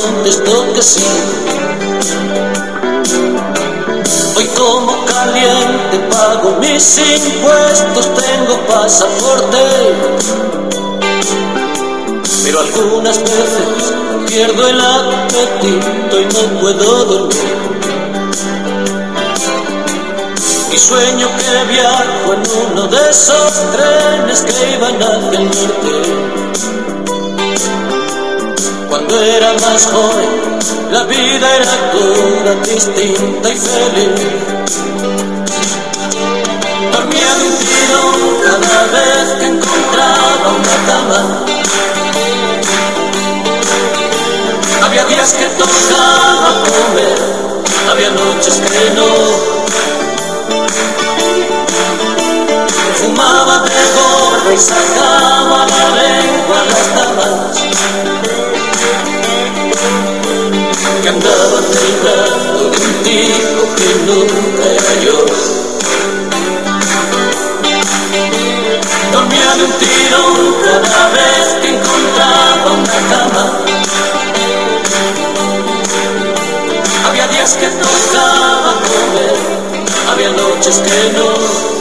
contestó que sí. Hoy como caliente pago mis impuestos, tengo pasaporte, pero algunas veces pierdo el apetito y no puedo dormir. Y sueño que viajo en uno de esos trenes que iban hacia el norte. Cuando era más joven, la vida era toda distinta y feliz. Dormía de un tirón cada vez que encontraba una cama. Había días que tocaba comer, había noches que no. Fumaba de gorra y sacaba la lengua a las damas que andaban del brazo de un tipo que nunca era yo. Dormía de un tirón cada vez que encontraba una cama. Había días que tocaba comer, había noches que no.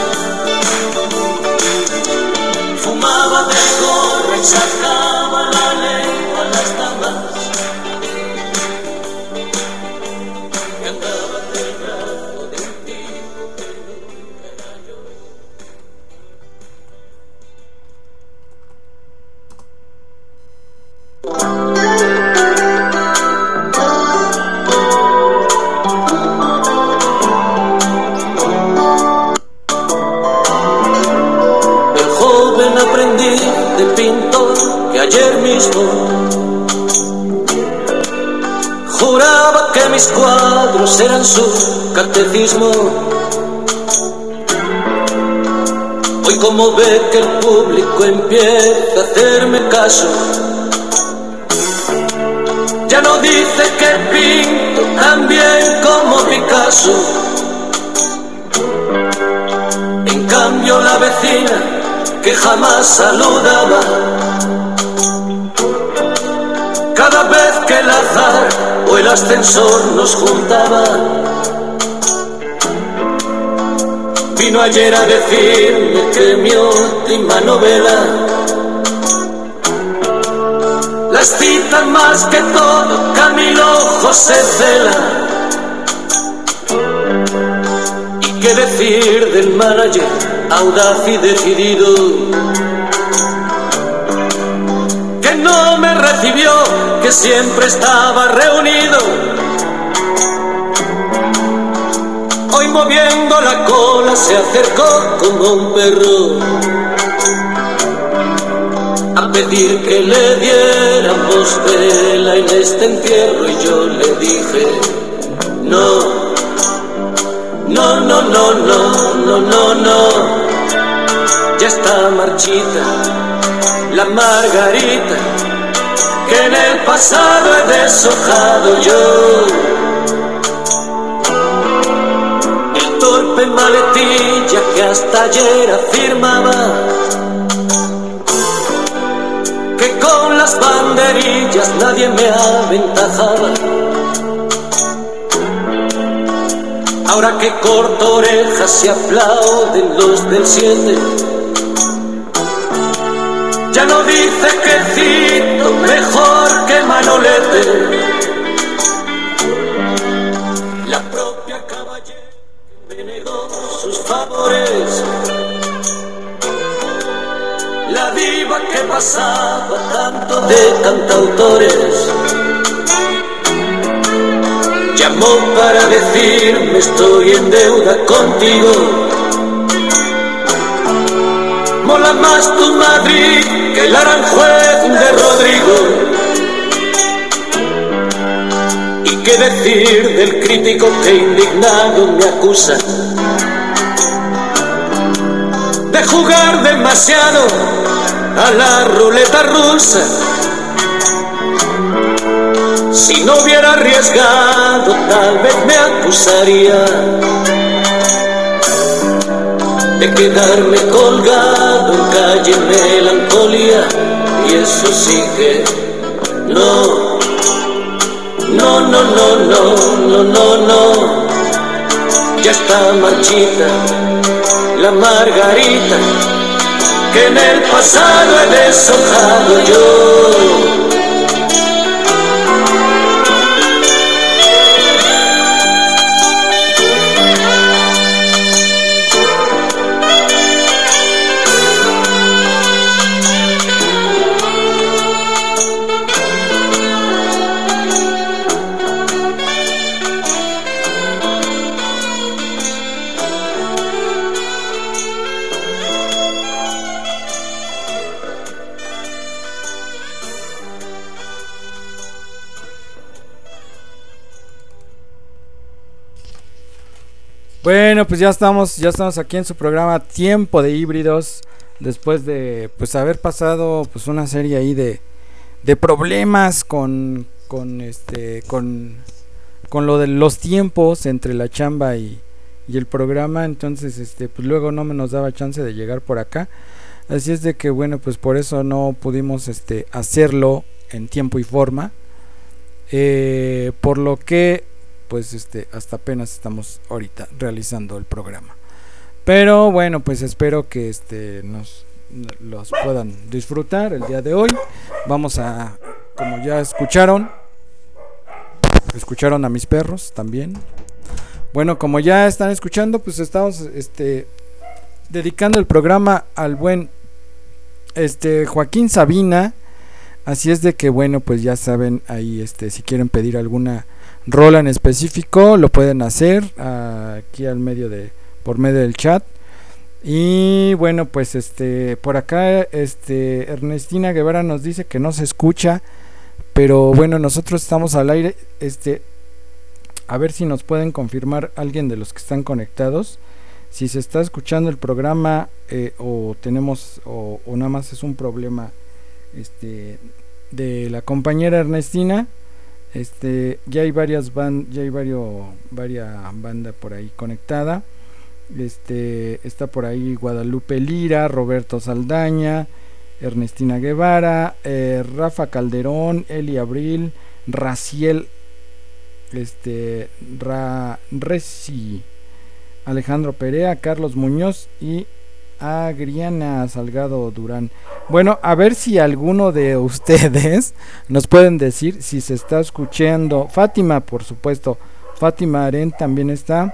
Fumaba de gorra y sacaba la lengua a las damas que andaban del brazo de un tipo que nunca era yo. El joven aprendiz de pintor que ayer mismo juraba que mis cuadros eran su catecismo. Hoy como ve que el público empieza a hacerme caso, ya no dice que pinto tan bien como Picasso. En cambio la vecina que jamás saludaba, cada vez que el azar o el ascensor nos juntaba, vino ayer a decirme que mi última novela la excitan más que todo Camilo José Cela. ¿Y qué decir del manager audaz y decidido que no me recibió, que siempre estaba reunido? Hoy moviendo la cola se acercó como un perro a pedir que le diéramos vela en este entierro, y yo le dije no, no, no, no, no, no, no, no. Ya está marchita la margarita que en el pasado he deshojado yo. El torpe maletilla que hasta ayer afirmaba que con las banderillas nadie me aventajaba, ahora que corto orejas se aplauden los del 7, ya no dice que cito mejor que Manolete. La propia caballera me negó sus favores, la diva que pasaba tanto de cantautores, llamó para decirme estoy en deuda contigo. Mola más tu Madrid que el Aranjuez de Rodrigo. ¿Y qué decir del crítico que indignado me acusa de jugar demasiado a la ruleta rusa? Si no hubiera arriesgado, tal vez me acusaría de quedarme colgado en calle Melancolía. Y eso sí que no, no, no, no, no, no, no. Ya está marchita la margarita que en el pasado he deshojado yo. Bueno, pues ya estamos aquí en su programa Tiempo de Híbridos, después de pues haber pasado pues una serie ahí de problemas con lo de los tiempos entre la chamba y el programa. Entonces pues luego no me nos daba chance de llegar por acá, así es de que bueno, pues por eso no pudimos hacerlo en tiempo y forma, por lo que pues hasta apenas estamos ahorita realizando el programa. Pero bueno, pues espero que los puedan disfrutar el día de hoy. Vamos a, como ya escucharon a mis perros también. Bueno, como ya están escuchando, pues estamos dedicando el programa al buen Joaquín Sabina. Así es de que bueno, pues ya saben ahí si quieren pedir alguna rola en específico, lo pueden hacer aquí por medio del chat. Y bueno, pues por acá Ernestina Guevara nos dice que no se escucha, pero bueno, nosotros estamos al aire. A ver si nos pueden confirmar alguien de los que están conectados si se está escuchando el programa, o nada más es un problema de la compañera Ernestina. Ya hay varias bandas por ahí conectada. Está por ahí Guadalupe Lira, Roberto Saldaña, Ernestina Guevara, Rafa Calderón, Eli Abril, Raciel Reci, Alejandro Perea, Carlos Muñoz y Agriana Salgado Durán. Bueno, a ver si alguno de ustedes nos pueden decir si se está escuchando. Fátima, por supuesto, Fátima Aren también está.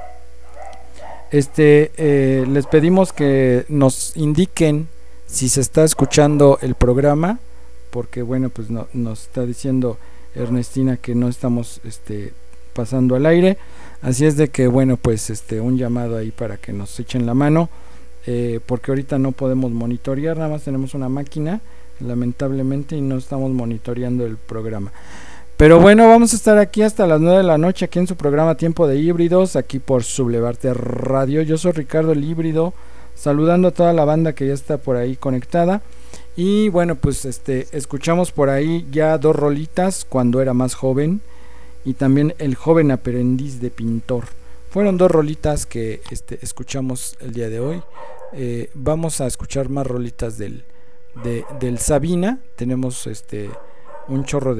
Les pedimos que nos indiquen si se está escuchando el programa, porque bueno, pues nos está diciendo Ernestina que no estamos pasando al aire. Así es de que bueno, pues un llamado ahí para que nos echen la mano. Porque ahorita no podemos monitorear, nada más tenemos una máquina lamentablemente y no estamos monitoreando el programa. Pero bueno, vamos a estar aquí hasta las 9 de la noche aquí en su programa Tiempo de Híbridos, aquí por Sublevarte Radio. Yo soy Ricardo el Híbrido, saludando a toda la banda que ya está por ahí conectada. Y bueno, pues escuchamos por ahí ya 2 rolitas, Cuando era más joven y también El joven aprendiz de pintor. Fueron 2 rolitas que escuchamos el día de hoy. Vamos a escuchar más rolitas del Sabina. Tenemos un chorro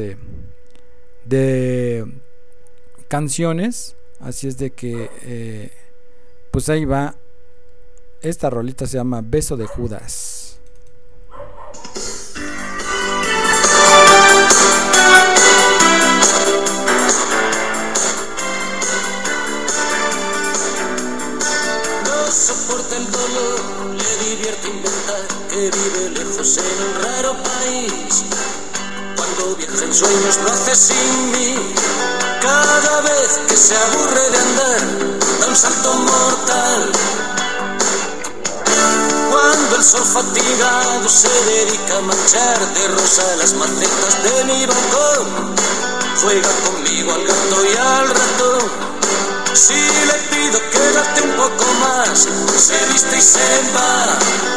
de canciones. Así es de que pues ahí va. Esta rolita se llama Beso de Judas. Soporta el dolor, le divierte inventar que vive lejos en un raro país. Cuando viaja en sueños lo hace sin mí. Cada vez que se aburre de andar, da un salto mortal. Cuando el sol fatigado se dedica a manchar de rosa las macetas de mi balcón, juega conmigo al gato y al ratón. Si le pido quédate un poco más, se viste y se va.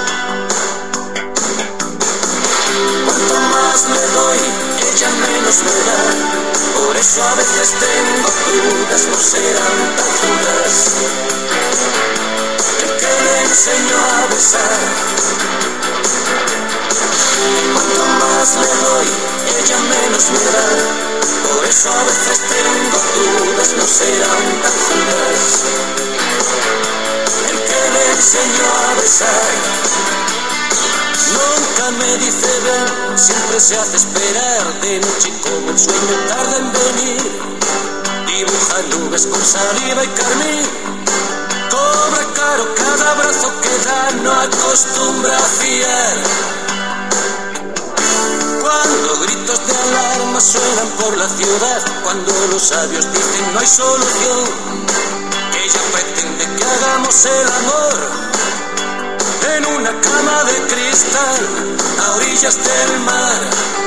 Cuanto más le doy, ella menos me da. Por eso a veces tengo dudas, no serán tan dudas. El que me enseñó a besar. Cuanto más le doy, ella menos me da. Por eso a veces tengo dudas, no serán tan Judas el que me enseñó a besar. Nunca me dice ven, siempre se hace esperar. De noche como el sueño tarda en venir. Dibuja nubes con saliva y carmín. Cobra caro cada abrazo que da, no acostumbra a fiar. Cuando gritos de alarma suenan por la ciudad, cuando los sabios dicen no hay solución, ella pretende que hagamos el amor en una cama de cristal a orillas del mar.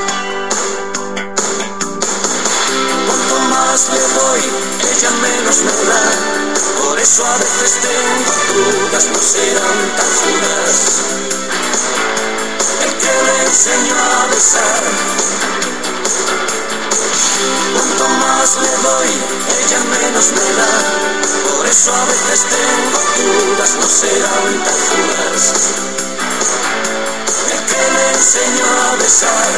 Cuanto más le doy, ella menos me da. Por eso a veces tengo dudas, no serán tan Judas el que me enseñó a besar. Cuanto más le doy, ella menos me da. Por eso a veces tengo dudas, no serán tan Judas el que me enseñó a besar.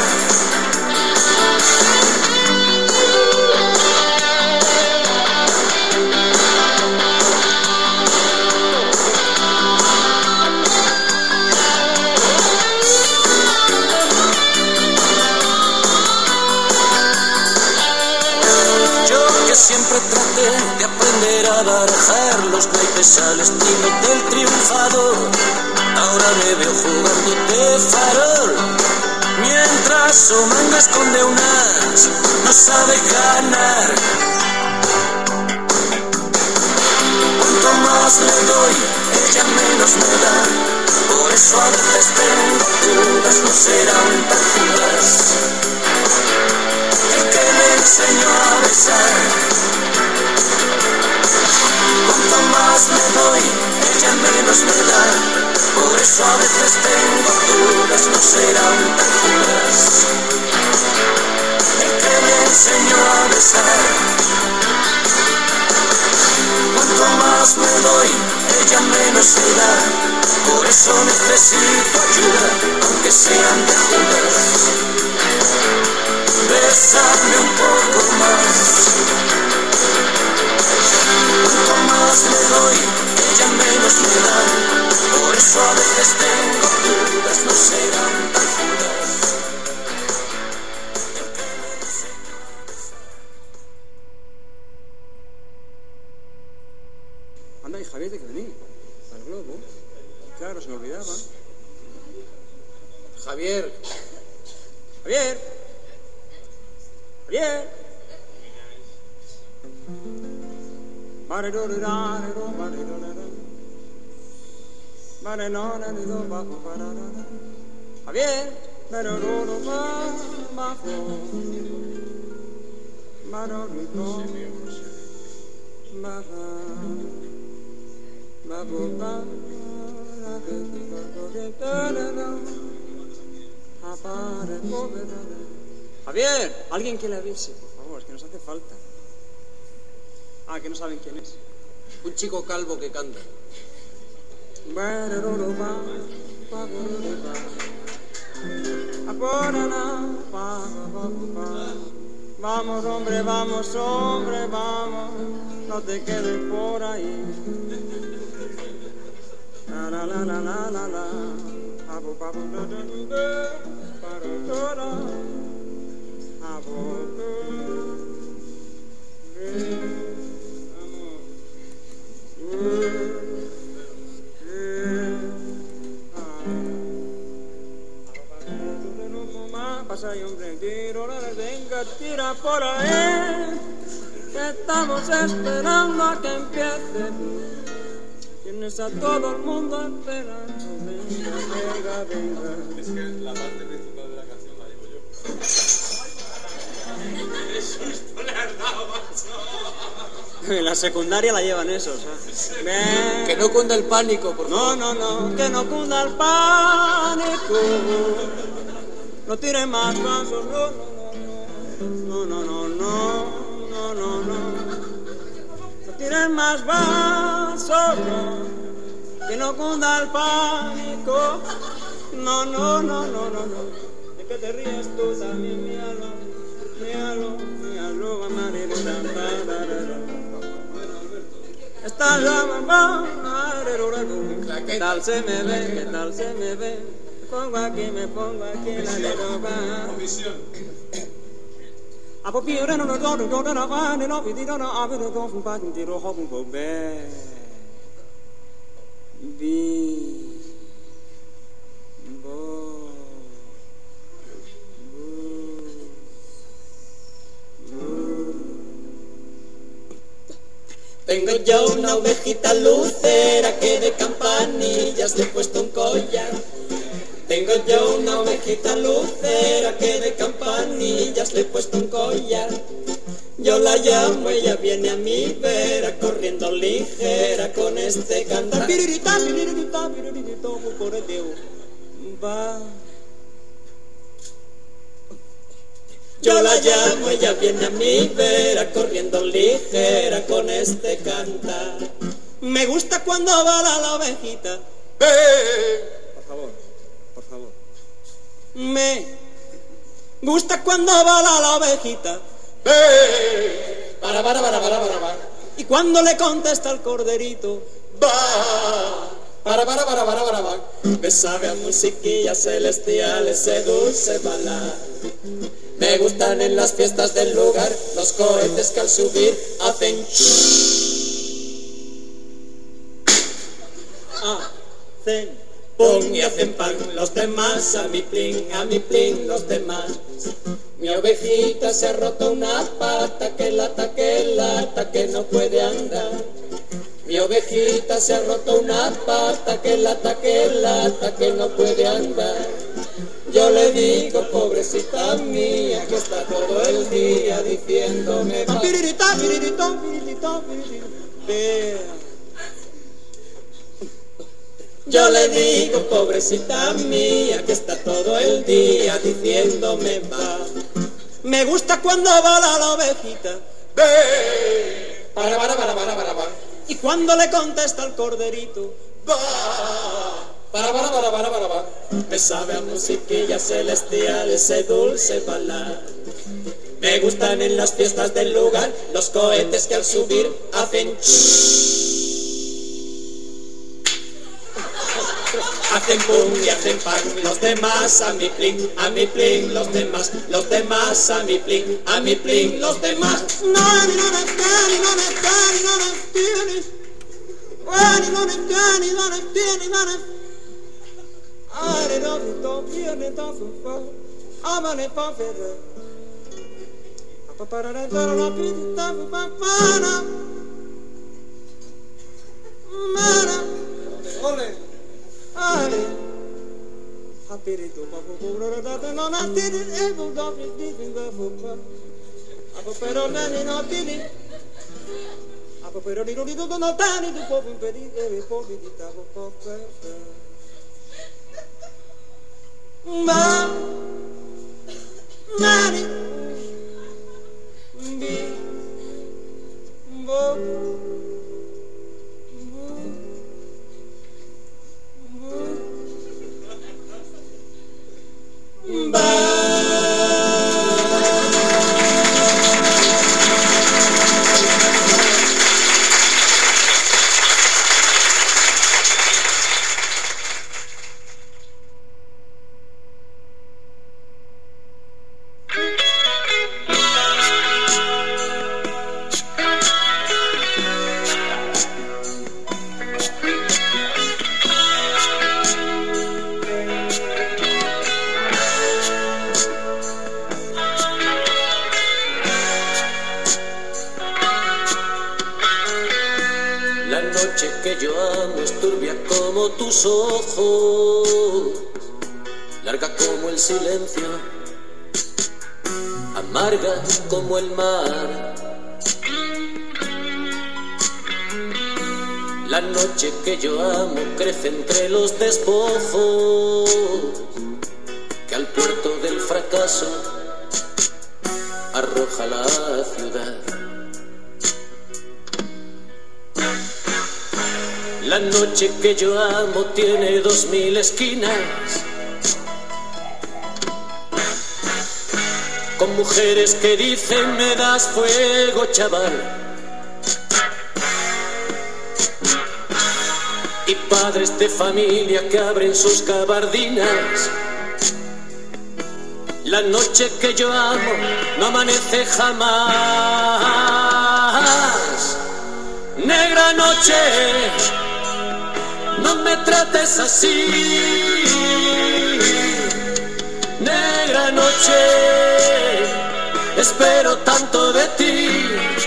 Siempre traté de aprender a barajar los naipes al estilo del triunfador. Ahora me veo jugando de farol, mientras su manga esconde un as, no sabe ganar. Cuanto más le doy, ella menos me da. Por eso a veces tengo dudas, no serán tan Judas el que me enseñó a besar. Cuanto más le doy, ella menos me da. Por eso a veces tengo dudas, no serán tan Judas el que me enseñó a besar. Cuanto más me doy, ella menos me da. Por eso necesito ayuda, aunque sean de Judas. Bésame un poco más. Cuanto más le doy, ella menos me da. Por eso a veces tengo dudas, no serán tan Judas el que me enseñó a besar. Anda, y Javier, ¿de qué venís? Al globo. Claro, se me olvidaba. Javier. Javier. Javier. Javier. Javier, alguien que le avise, por favor, es que nos hace falta. Ah, que no saben quién es. Un chico calvo que canta. Vamos, hombre, vamos, hombre, vamos, no te quedes por ahí. La la la la la la la. Abu babu da da da. Para da. Abu pasa y hombre, tiro la venga, tira por ahí, que estamos esperando a que empiece. Tienes a todo el mundo esperando, venga, venga, venga. Es que la parte principal de la canción la digo yo. ¡Qué susto le has dado, macho! En la secundaria la llevan esos, ¿sabes? Ven. Que no cunda el pánico, por favor. No, no, no, que no cunda el pánico. No tires más pasos, no, no, no, no, no, no, no, no. No tires más vasos, no, que no cunda el pánico. No, no, no, no, no, no. ¿De qué te ríes tú también? Míralo, míralo, míralo. ¿Qué tal se me ve? ¿Qué tal se me ve? Me pongo aquí la leroba. A popire no no va no vidino no ave no don pa tiro hobun go be. Bi bo. Tengo yo una ovejita lucera que de campanillas le he puesto un collar. Tengo yo una ovejita lucera que de campanillas le he puesto un collar. Yo la llamo, ella viene a mi vera corriendo ligera con este cantar. Va. Yo la llamo, ella viene a mi vera corriendo ligera con este cantar. Me gusta cuando bala la ovejita. Por favor. Me gusta cuando bala la ovejita. Para. Y cuando le contesta el corderito. Para. Me sabe a musiquilla celestial ese dulce balar. Me gustan en las fiestas del lugar los cohetes que al subir hacen Hacen pum y hacen pan. Los demás a mi plin, los demás. Mi ovejita se ha roto una pata, que lata, que no puede andar. Mi ovejita se ha roto una pata, que lata, que no puede andar. Yo le digo, pobrecita mía, que está todo el día diciéndome va. Yo le digo, pobrecita mía, que está todo el día diciéndome va. Me gusta cuando bala la ovejita. Para. Y cuando le contesta el corderito. Para. Me sabe a musiquilla celestial ese dulce balar. Me gustan en las fiestas del lugar los cohetes que al subir hacen hacen pum y hacen pan. Los demás a mi plin, los demás a mi plin, los demás. Que yo amo es turbia como tus ojos, larga como el silencio, amarga como el mar. La noche que yo amo crece entre los despojos, que al puerto del fracaso arroja la ciudad. La noche que yo amo tiene 2000 esquinas, con mujeres que dicen me das fuego, chaval, y padres de familia que abren sus gabardinas. La noche que yo amo no amanece jamás. Negra noche, no me trates así. Negra noche, espero tanto de ti.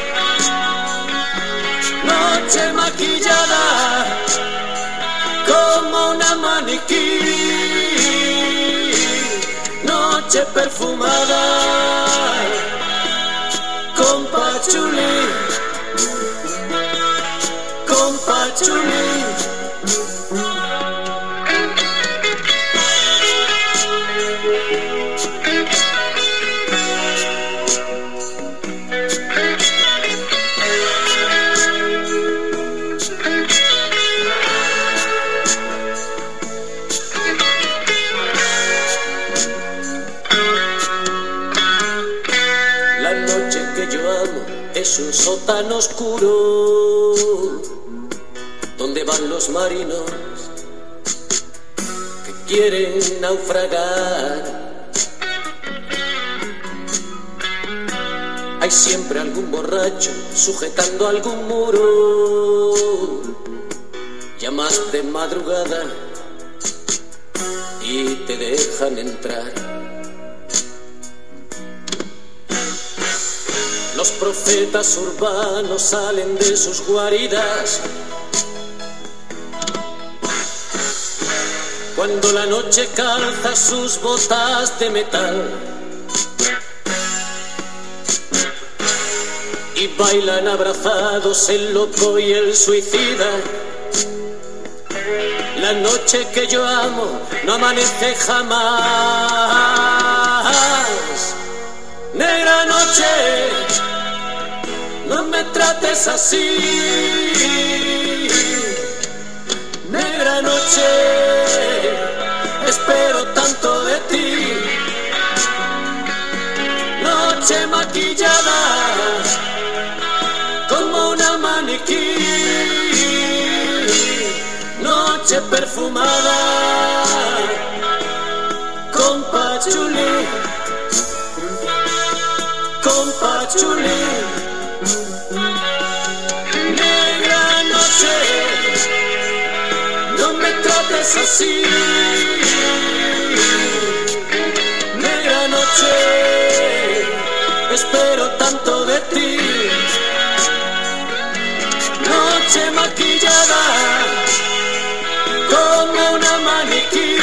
Noche maquillada como una maniquí, noche perfumada con pachulí, con pachulí. Es un sótano oscuro donde van los marinos que quieren naufragar. Hay siempre algún borracho sujetando algún muro, ya más de madrugada, y te dejan entrar. Los profetas urbanos salen de sus guaridas cuando la noche calza sus botas de metal y bailan abrazados el loco y el suicida. La noche que yo amo no amanece jamás. Negra noche, no me trates así. Negra noche, espero tanto de ti. Noche maquillada como una maniquí, noche perfumada con pachulí, con pachulí. Negra noche, no me trates así. Negra noche, espero tanto de ti. Noche maquillada como una maniquí,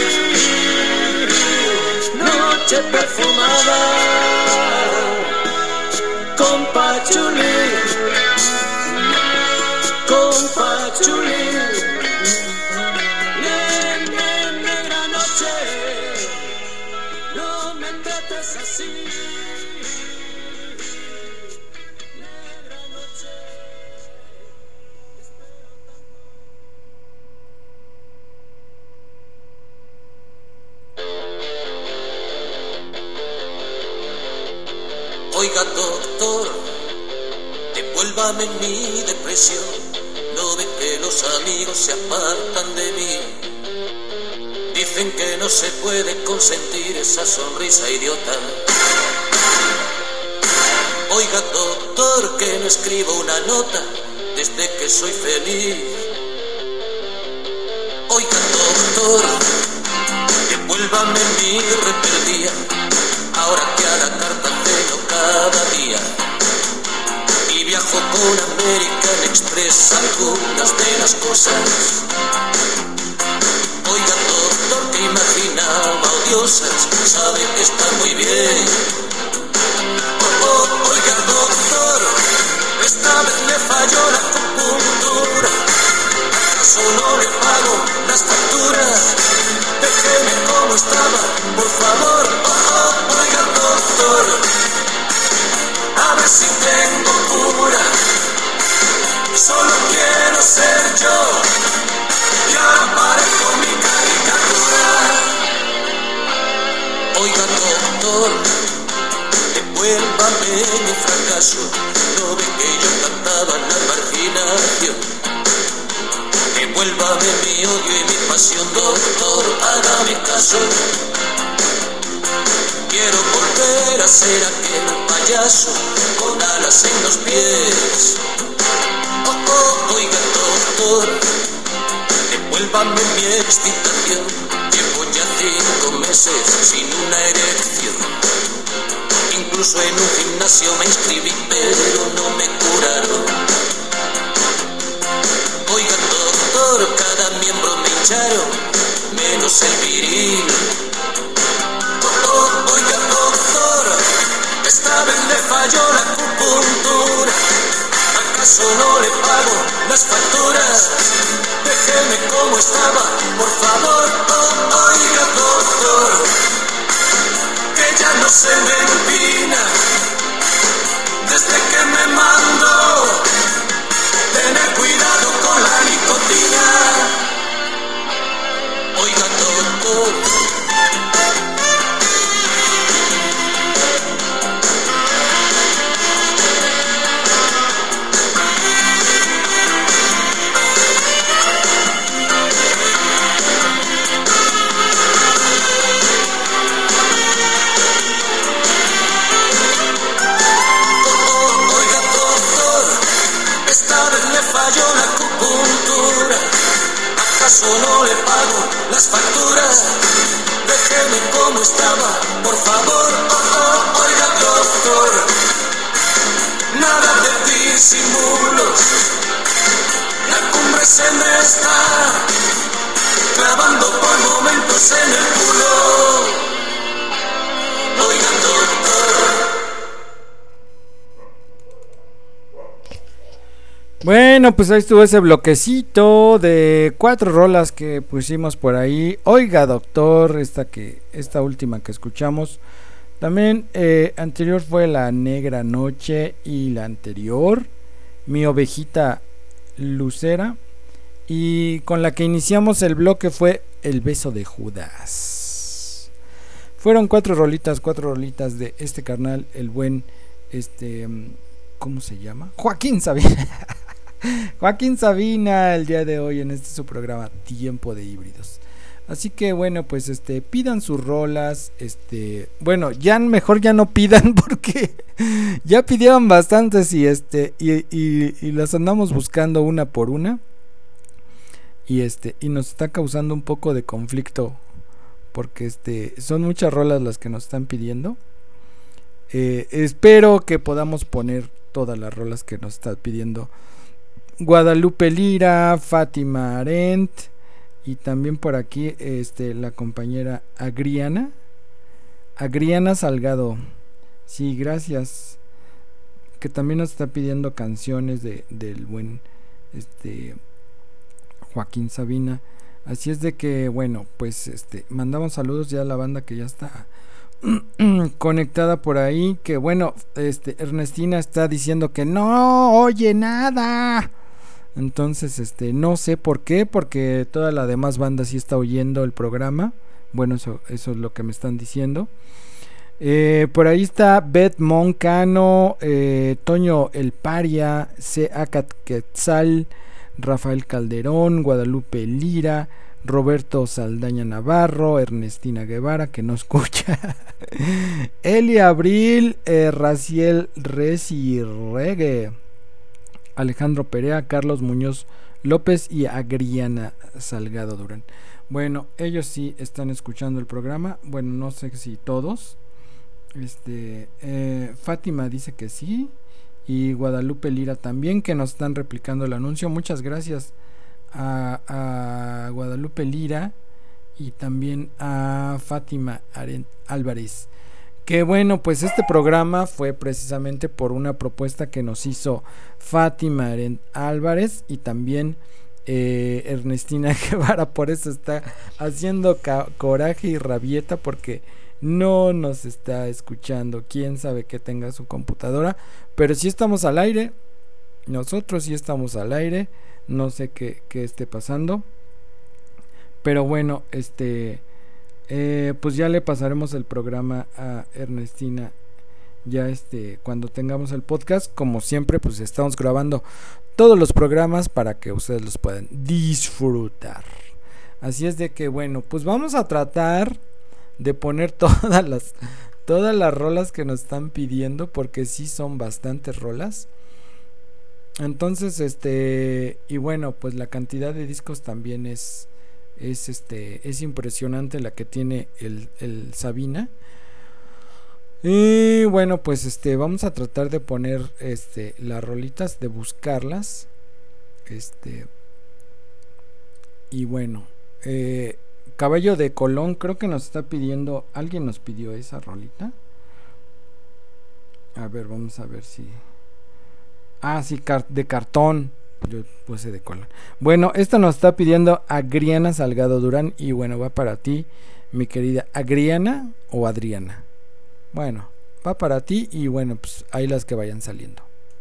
noche perfumada con pachulí, con pachulí. Negra noche, no me trates así. Negra noche. Oiga, doctor, devuélvame mi depresión. No ve que los amigos se apartan de mí. Dicen que no se puede consentir esa sonrisa idiota. Oiga, doctor, que no escribo una nota desde que soy feliz. Oiga, doctor, devuélvame mi rebeldía, ahora que a la carta tengo cada día. Y viajo con American Express algunas de las cosas. Oiga, doctor, que imaginaba odiosas, sabe que está muy bien. Oiga, doctor, esta vez le falló la acupuntura. ¿Acaso no le pago las facturas? Déjeme como estaba, por favor. Oiga, doctor, a ver si tengo cura. Solo quiero ser yo y ahora parezco mi caricatura. Oiga, doctor, devuélvame mi fracaso. No ve que yo cantaba la marginación. Devuélvame mi odio y mi pasión, doctor, hágame caso. Quiero volver a ser aquel payaso con alas en los pies. Oh, oh, oiga, doctor, devuélvame mi excitación. Llevo ya 5 meses sin una erección. Incluso en un gimnasio me inscribí, pero no me curaron. Oiga, doctor, cada miembro me hincharon, menos el viril. Oiga, doctor, esta vez le falló la acupuntura. ¿Acaso no le pago las facturas? Déjeme como estaba, por favor. Oiga, doctor, que ya no se me empina desde que me mandó tener cuidado con la nicotina. Oiga, doctor, falló la acupuntura. ¿Acaso no le pago las facturas? Déjeme como estaba, por favor. Oiga, doctor, nada de disimulos. La cumbre se me está clavando por momentos en el culo. Oiga, doctor. Bueno, pues ahí estuvo ese bloquecito de 4 rolas que pusimos por ahí. Oiga, doctor, esta última que escuchamos. También anterior fue La Negra Noche y la anterior, Mi Ovejita Lucera. Y con la que iniciamos el bloque fue El Beso de Judas. Fueron 4 rolitas de este carnal, el buen, ¿cómo se llama? Joaquín Sabina. Joaquín Sabina, el día de hoy en su programa Tiempo de Híbridos. Así que bueno, pues pidan sus rolas, bueno, ya mejor ya no pidan porque ya pidieron bastantes y y las andamos buscando una por una. Y y nos está causando un poco de conflicto porque son muchas rolas las que nos están pidiendo. Espero que podamos poner todas las rolas que nos está pidiendo Guadalupe Lira, Fátima Arendt y también por aquí la compañera Agriana Salgado. Sí, gracias. Que también nos está pidiendo canciones del buen Joaquín Sabina. Así es de que bueno, pues mandamos saludos ya a la banda que ya está conectada por ahí. Que bueno, Ernestina está diciendo que no oye nada. Entonces, no sé por qué, porque toda la demás banda sí está oyendo el programa. Bueno, eso es lo que me están diciendo. Por ahí está Beth Moncano, Toño El Paria, C. Acat Quetzal, Rafael Calderón, Guadalupe Lira, Roberto Saldaña Navarro, Ernestina Guevara, que no escucha, Eli Abril, Raciel Reci Regue, Alejandro Perea, Carlos Muñoz López y Agriana Salgado Durán. Bueno, ellos sí están escuchando el programa. Bueno, no sé si todos. Fátima dice que sí. Y Guadalupe Lira también, que nos están replicando el anuncio. Muchas gracias a Guadalupe Lira y también a Fátima Álvarez. Que bueno, pues este programa fue precisamente por una propuesta que nos hizo Fátima Álvarez y también Ernestina Guevara. Por eso está haciendo coraje y rabieta porque no nos está escuchando. Quién sabe que tenga su computadora, pero sí estamos al aire. Nosotros sí estamos al aire. No sé qué esté pasando, pero bueno, pues ya le pasaremos el programa a Ernestina ya cuando tengamos el podcast. Como siempre, pues estamos grabando todos los programas para que ustedes los puedan disfrutar. Así es de que bueno, pues vamos a tratar de poner todas las rolas que nos están pidiendo, porque sí son bastantes rolas. Entonces y bueno, pues la cantidad de discos también es impresionante la que tiene el Sabina. Y bueno, pues vamos a tratar de poner las rolitas, de buscarlas. Y bueno, Caballo de Colón, creo que nos está pidiendo, alguien nos pidió esa rolita. A ver, vamos a ver si. Ah, sí, de Cartón. Yo puse de Colón. Bueno, esta nos está pidiendo Agriana Salgado Durán. Y bueno, va para ti, mi querida Agriana o Adriana. Bueno, va para ti. Y bueno, pues ahí las que vayan saliendo.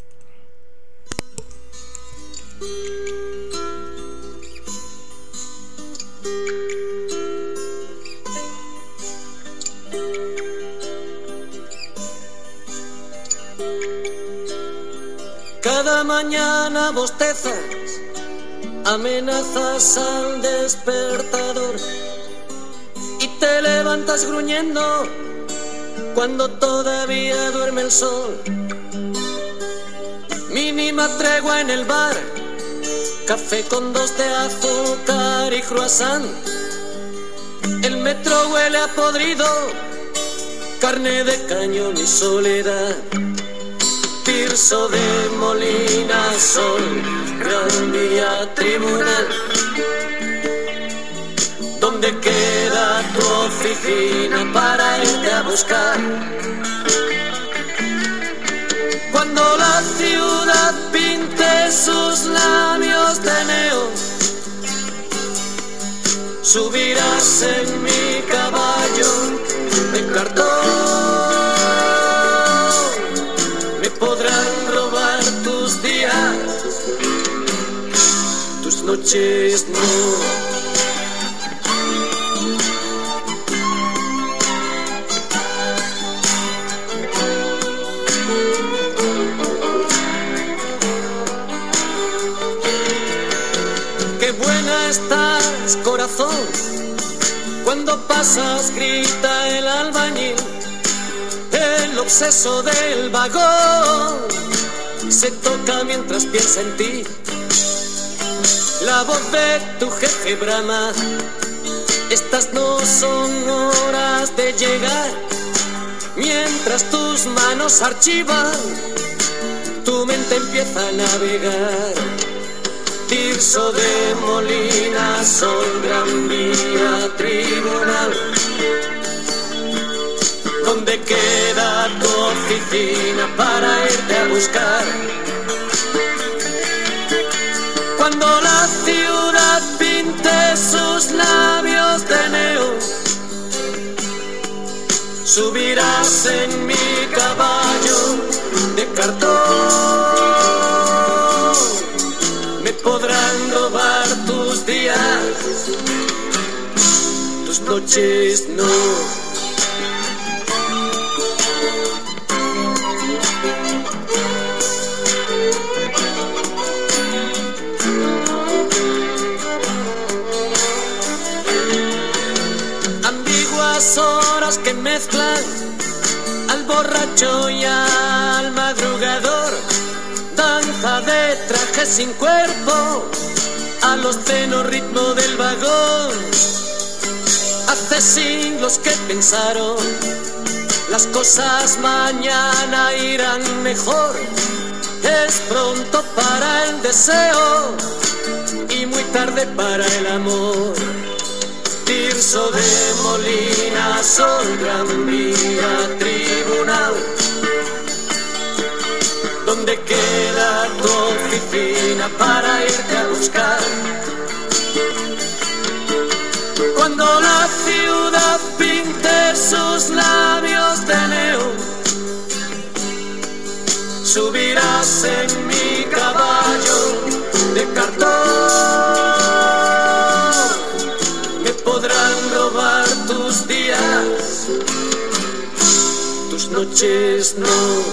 Cada mañana bostezas, amenazas al despertador y te levantas gruñendo cuando todavía duerme el sol. Mínima tregua en el bar, café con 2 de azúcar y croissant. El metro huele a podrido, carne de cañón y soledad. Tirso de Molina, Sol, Gran Vía, Tribunal. ¿Dónde queda tu oficina para irte a buscar? Cuando la ciudad pinte sus labios de neón, subirás en mi caballo de cartón. Podrán robar tus días, tus noches no. Qué buena estás, corazón, cuando pasas grita el albañil. El obseso del vagón se toca mientras piensa en ti. La voz de tu jefe brama, estas no son horas de llegar. Mientras tus manos archivan, tu mente empieza a navegar. Tirso de Molina, Sol, Gran Vía, Tribunal. ¿Dónde queda tu oficina para irte a buscar? Cuando la ciudad pinte sus labios de neón, subirás en mi caballo de cartón. Me podrán robar tus días, tus noches no. Horas que mezclan al borracho y al madrugador, danza de traje sin cuerpo a los tenos ritmo del vagón. Hace siglos que pensaron las cosas mañana irán mejor. Es pronto para el deseo y muy tarde para el amor. Tirso de Molina, Sol, Gran Vía, Tribunal. ¿Dónde queda tu oficina para irte a buscar? Cuando la ciudad pinte sus labios de neón, subirás en mi caballo de cartón. Podrán robar tus días, tus noches noches no.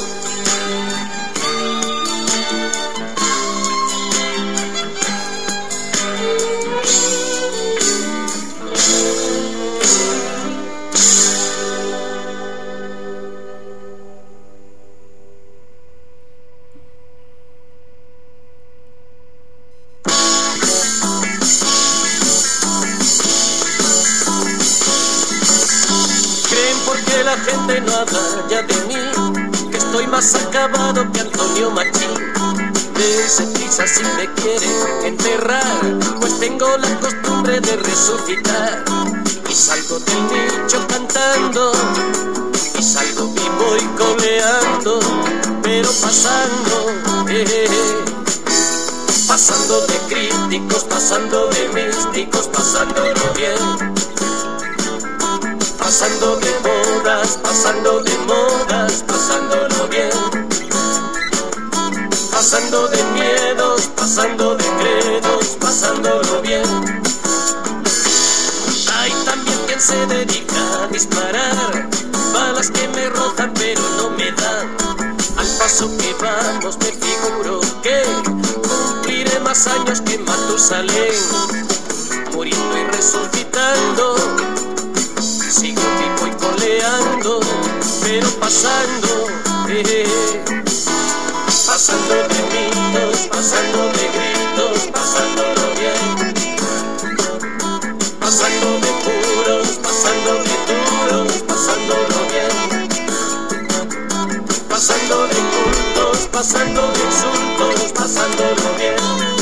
La gente no habla ya de mí, que estoy más acabado que Antonio Machín. Dense prisa si me quieren enterrar, pues tengo la costumbre de resucitar. Y salgo del nicho cantando, y salgo vivo y coleando, pero pasando, pasando de críticos, pasando de místicos, pasándolo bien. Pasando de modas, pasándolo bien. Pasando de miedos, pasando de credos, pasándolo bien. Hay también quien se dedica a disparar balas que me rozan pero no me dan. Al paso que vamos me figuro que cumpliré más años que Matusalén, muriendo y resucitando. Sigo vivo y coleando, pero pasando, pasando de mitos, pasando de gritos, pasándolo bien. Pasando de puros, pasando de duros, pasándolo bien. Pasando de cultos, pasando de insultos, pasándolo bien.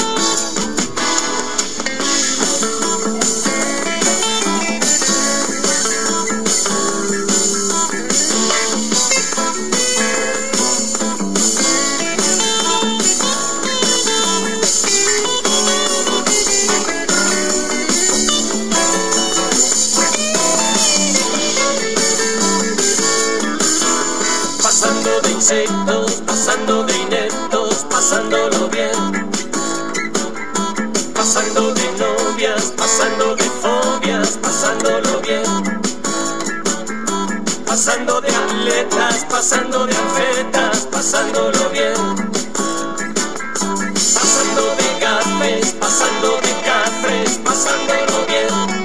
Pasando de insectos, pasando de ineptos, pasándolo bien. Pasando de novias, pasando de fobias, pasándolo bien. Pasando de atletas, pasando de anfetas, pasándolo bien. Pasando de gafes, pasando de cafres, pasándolo bien.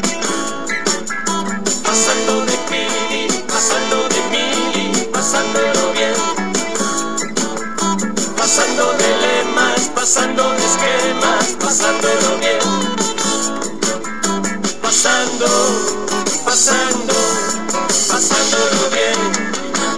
Pasando de pili, pasando de mili, pasándolo bien. Pasando de lemas, pasando de esquemas, pasándolo bien. Pasando, pasando, pasándolo bien.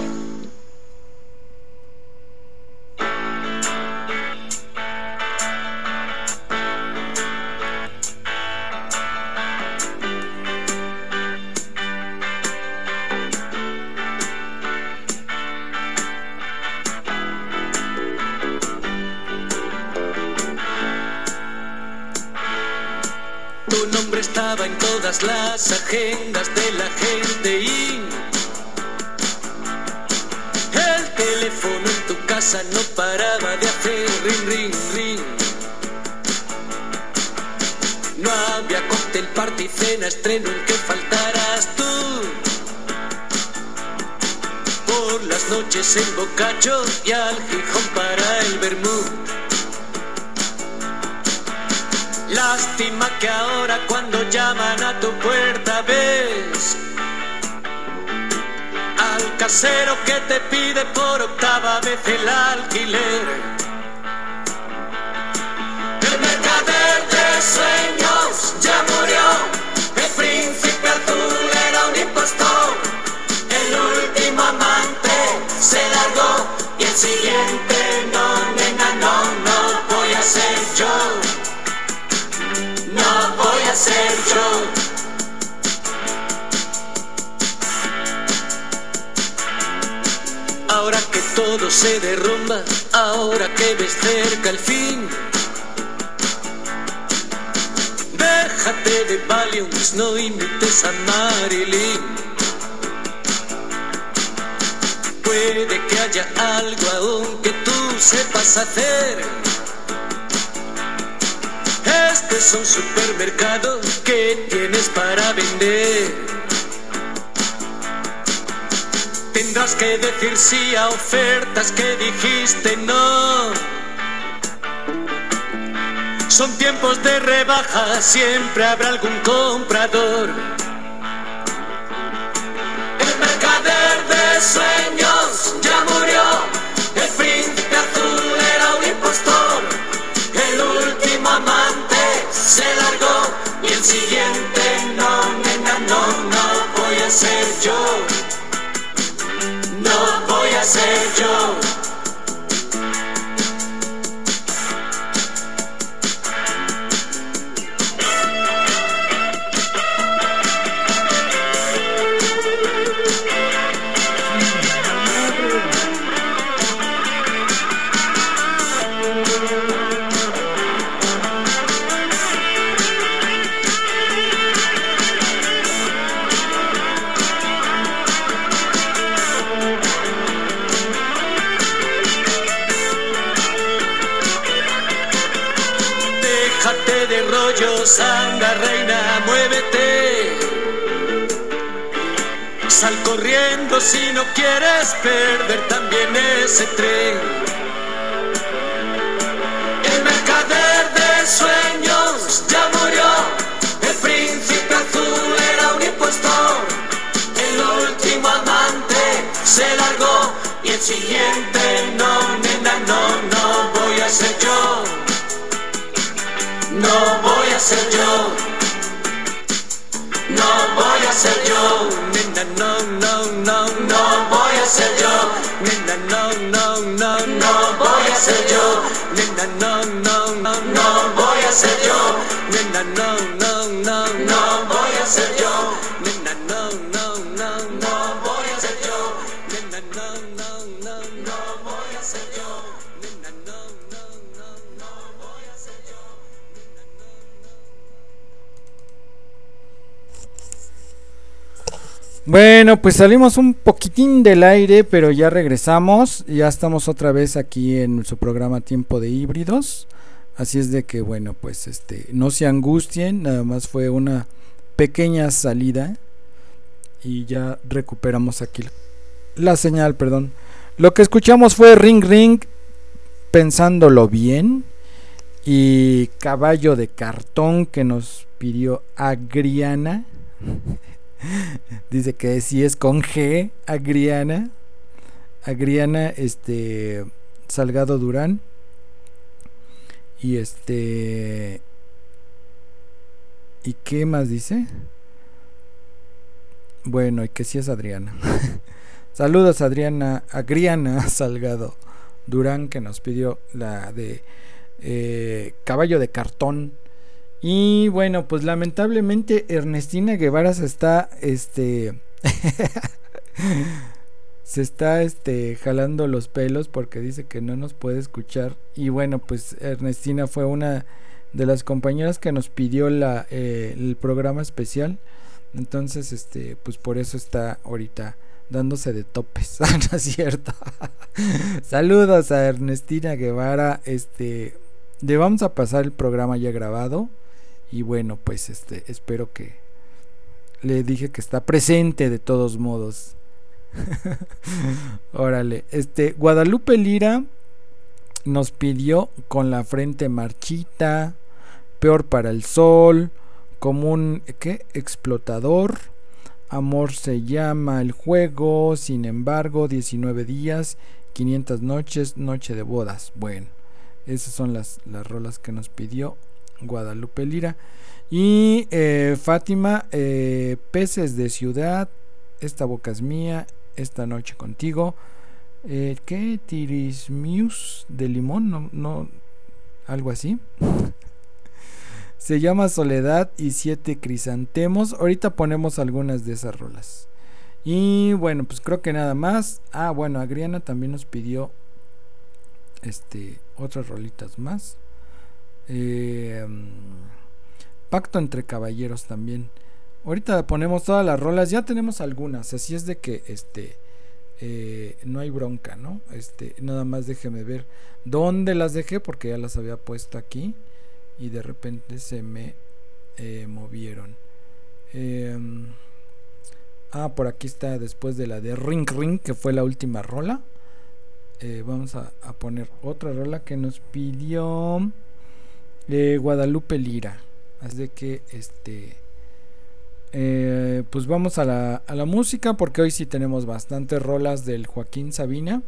Tu nombre estaba en todas las agendas de la gente y el teléfono en tu casa no paraba de hacer ring, ring, ring. No había cóctel, party, cena, estreno en que faltaras tú. Por las noches el bocacho y al Gijón para el vermú. Lástima que ahora cuando llaman a tu puerta ves al casero que te pide por octava vez el alquiler. El mercader de sueños ya murió, el príncipe azul era un impostor, el último amante se largó y el siguiente no, nena, no voy a ser yo. No voy a ser yo. Ahora que todo se derrumba, ahora que ves cerca el fin, déjate de Valiums, no imites a Marilyn. Puede que haya algo aún que tú sepas hacer. Este es un supermercado que tienes para vender. Tendrás que decir sí a ofertas que dijiste no. Son tiempos de rebaja, siempre habrá algún comprador. El mercader de sueños ya murió. El príncipe azul era un impostor. El último amante se largó y el siguiente no, nena, no voy a ser yo. No voy a ser yo. Déjate de rollos, anda reina, muévete. Sal corriendo si no quieres perder también ese tren. El mercader de sueños ya murió. El príncipe azul era un impostor. El último amante se largó y el siguiente no, nena, no voy a ser yo. No voy a ser yo. No voy a ser yo. Nena, no voy a ser yo. Nena, no voy a ser yo. Nena, no voy a ser yo. Nena, no voy a ser yo. Nena, no voy a ser yo. Nena, no voy a ser yo. Nena, no voy a ser yo. Bueno, pues salimos un poquitín del aire, pero ya regresamos. Ya estamos otra vez aquí en su programa Tiempo de Híbridos. Así es de que, bueno, pues no se angustien, nada más fue una pequeña salida y ya recuperamos aquí la señal, perdón. Lo que escuchamos fue Ring Ring, Pensándolo Bien, y Caballo de Cartón, que nos pidió Agriana. Dice que sí es con G, Agriana Salgado Durán. Y ¿y qué más dice? Bueno, y que sí es Adriana. Saludos Adriana Salgado Durán, que nos pidió la de Caballo de Cartón. Y bueno, pues lamentablemente Ernestina Guevara se está se está jalando los pelos porque dice que no nos puede escuchar. Y bueno, pues Ernestina fue una de las compañeras que nos pidió el programa especial. Entonces pues por eso está ahorita dándose de topes. No es cierto. Saludos a Ernestina Guevara. Le vamos a pasar el programa ya grabado. Y bueno, pues espero que le dije que está presente de todos modos. Órale, Guadalupe Lira nos pidió Con la frente marchita, Peor para el sol, Como un explotador, Amor se llama el juego, Sin embargo, 19 días, 500 noches, Noche de bodas. Bueno, esas son las rolas que nos pidió Guadalupe Lira. Y Fátima, Peces de ciudad, Esta boca es mía, Esta noche contigo. ¿Qué? Tirismius de limón, no, algo así. Se llama Soledad y 7 crisantemos. Ahorita ponemos algunas de esas rolas. Y bueno, pues creo que nada más. Bueno, Agriana también nos pidió otras rolitas más. Pacto entre caballeros también. Ahorita ponemos todas las rolas. Ya tenemos algunas, así es de que no hay bronca, ¿no? Nada más déjeme ver dónde las dejé, porque ya las había puesto aquí y de repente se me movieron. Por aquí está, después de la de Ring Ring, que fue la última rola. Vamos a poner otra rola que nos pidió Guadalupe Lira. Así que pues vamos a la música, porque hoy sí tenemos bastantes rolas del Joaquín Sabina.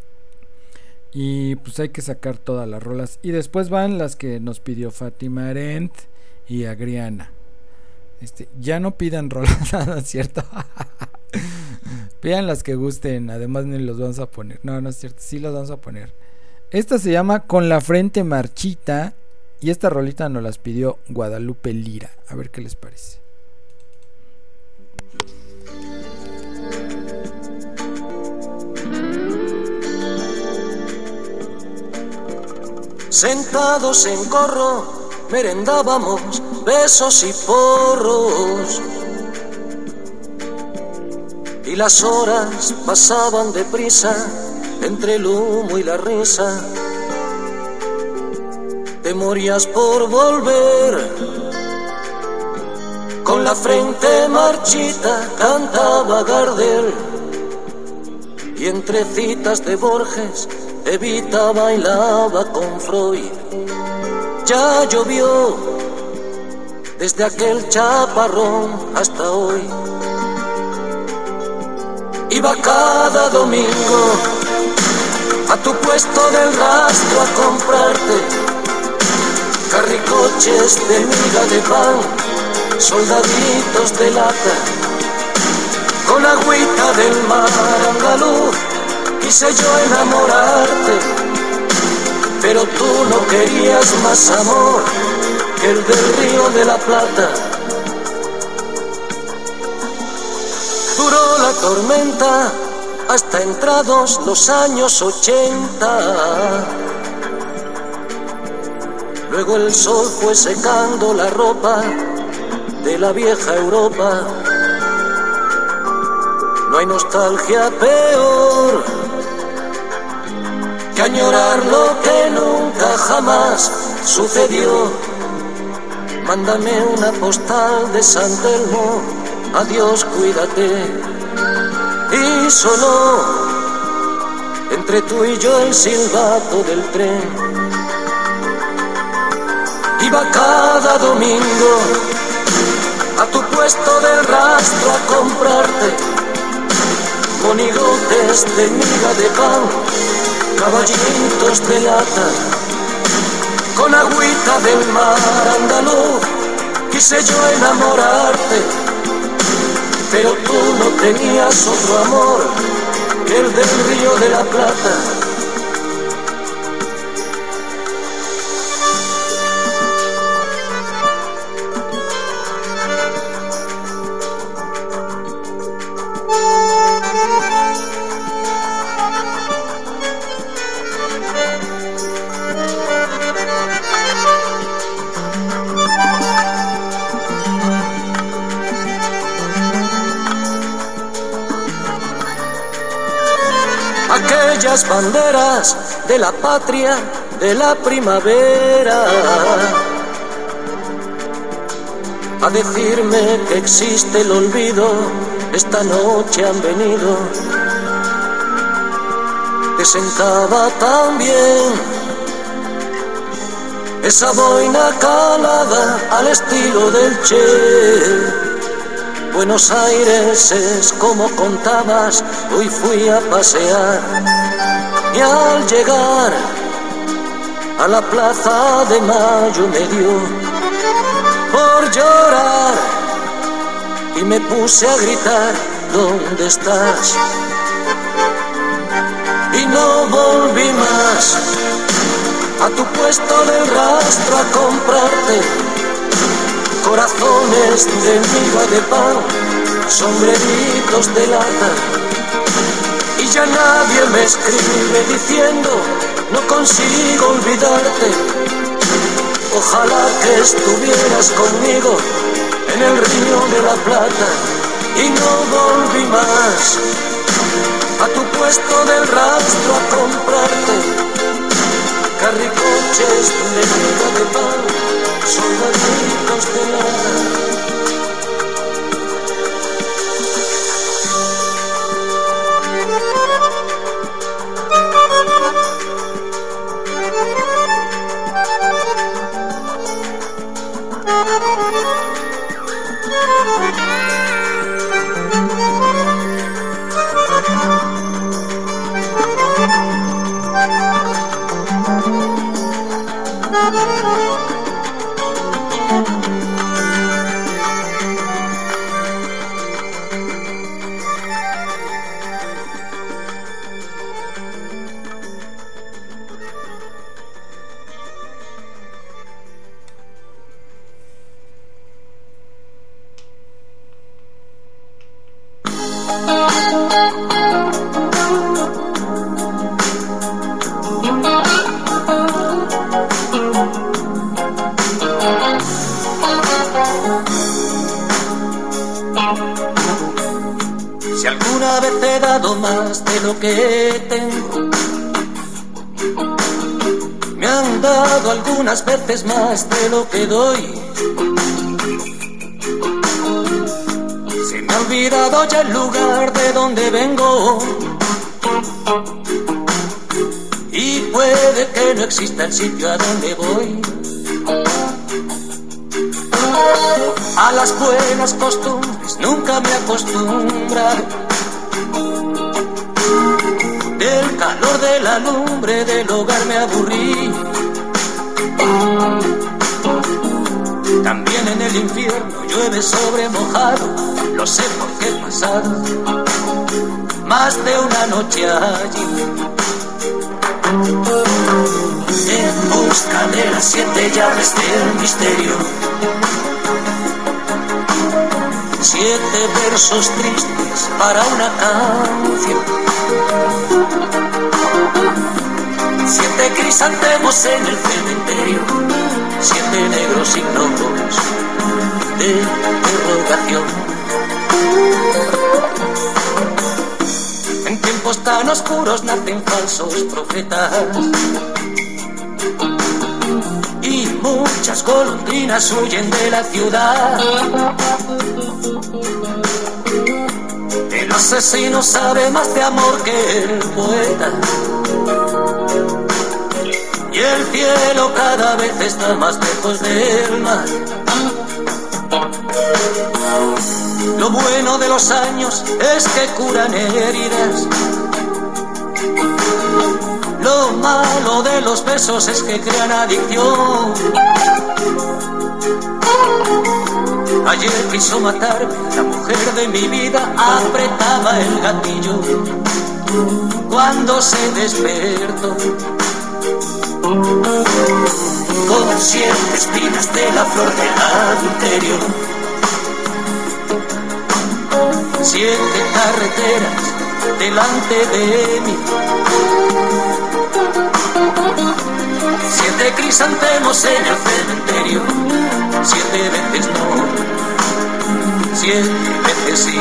Y pues hay que sacar todas las rolas. Y después van las que nos pidió Fátima Arendt y Agriana. Ya no pidan rolas, nada, ¿cierto? Pidan las que gusten, además ni los vamos a poner. No es cierto, sí las vamos a poner. Esta se llama Con la frente marchita, y esta rolita nos las pidió Guadalupe Lira. A ver qué les parece. Sentados en corro, merendábamos besos y porros, y las horas pasaban deprisa entre el humo y la risa. Te morías por volver, con la frente marchita cantaba Gardel, y entre citas de Borges Evita bailaba con Freud. Ya llovió desde aquel chaparrón hasta hoy. Iba cada domingo a tu puesto del rastro a comprarte carricoches de miga de pan, soldaditos de lata, con agüita del mar andaluz. Quise yo enamorarte, pero tú no querías más amor que el del Río de la Plata. Duró la tormenta hasta entrados los años 80. Luego el sol fue secando la ropa de la vieja Europa. No hay nostalgia peor que añorar lo que nunca jamás sucedió. Mándame una postal de San Telmo, adiós, cuídate. Y sonó entre tú y yo el silbato del tren. Iba cada domingo a tu puesto del rastro a comprarte monigotes de miga de pan, caballitos de lata, con agüita del mar andaluz. Quise yo enamorarte, pero tú no tenías otro amor que el del Río de la Plata. Aquellas banderas de la patria, de la primavera, a decirme que existe el olvido, esta noche han venido. Te sentaba tan bien esa boina calada al estilo del Che. Buenos Aires es como contabas, hoy fui a pasear y al llegar a la Plaza de Mayo me dio por llorar y me puse a gritar, ¿dónde estás? Y no volví más a tu puesto del rastro a comprarte corazones de miga de pan, sombreritos de lata. Y ya nadie me escribe diciendo no consigo olvidarte. Ojalá que estuvieras conmigo en el Río de la Plata. Y no volví más a tu puesto del rastro a comprarte carricoches de miga de pan, soldaditos de lata. Si alguna vez he dado más de lo que tengo, me han dado algunas veces más de lo que doy. Se me ha olvidado ya el lugar de donde vengo, y puede que no exista el sitio a donde voy. A las buenas costumbres nunca me he acostumbrado. Del calor de la lumbre del hogar me aburrí. También en el infierno llueve sobre mojado, lo sé porque he pasado más de una noche allí. En busca de las 7 llaves del misterio, 7 versos tristes para una canción, 7 crisantemos en el cementerio, 7 negros signos de interrogación. En tiempos tan oscuros nacen falsos profetas, y muchas golondrinas huyen de la ciudad. El asesino sabe más de amor que el poeta, y el cielo cada vez está más lejos del mar. Lo bueno de los años es que curan heridas, lo malo de los besos es que crean adicción. Ayer quiso matarme la mujer de mi vida, apretaba el gatillo cuando se despertó. Con 7 espinas de la flor del adulterio, 7 carreteras delante de mí, 7 crisantemos en el cementerio, 7 veces no, 7 veces sí.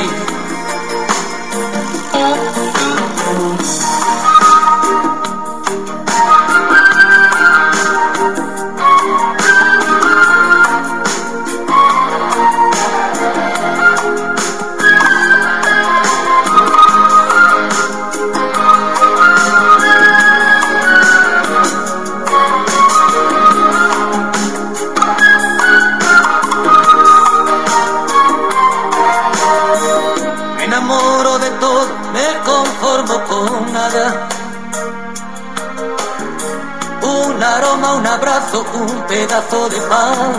Un aroma, un abrazo, un pedazo de pan,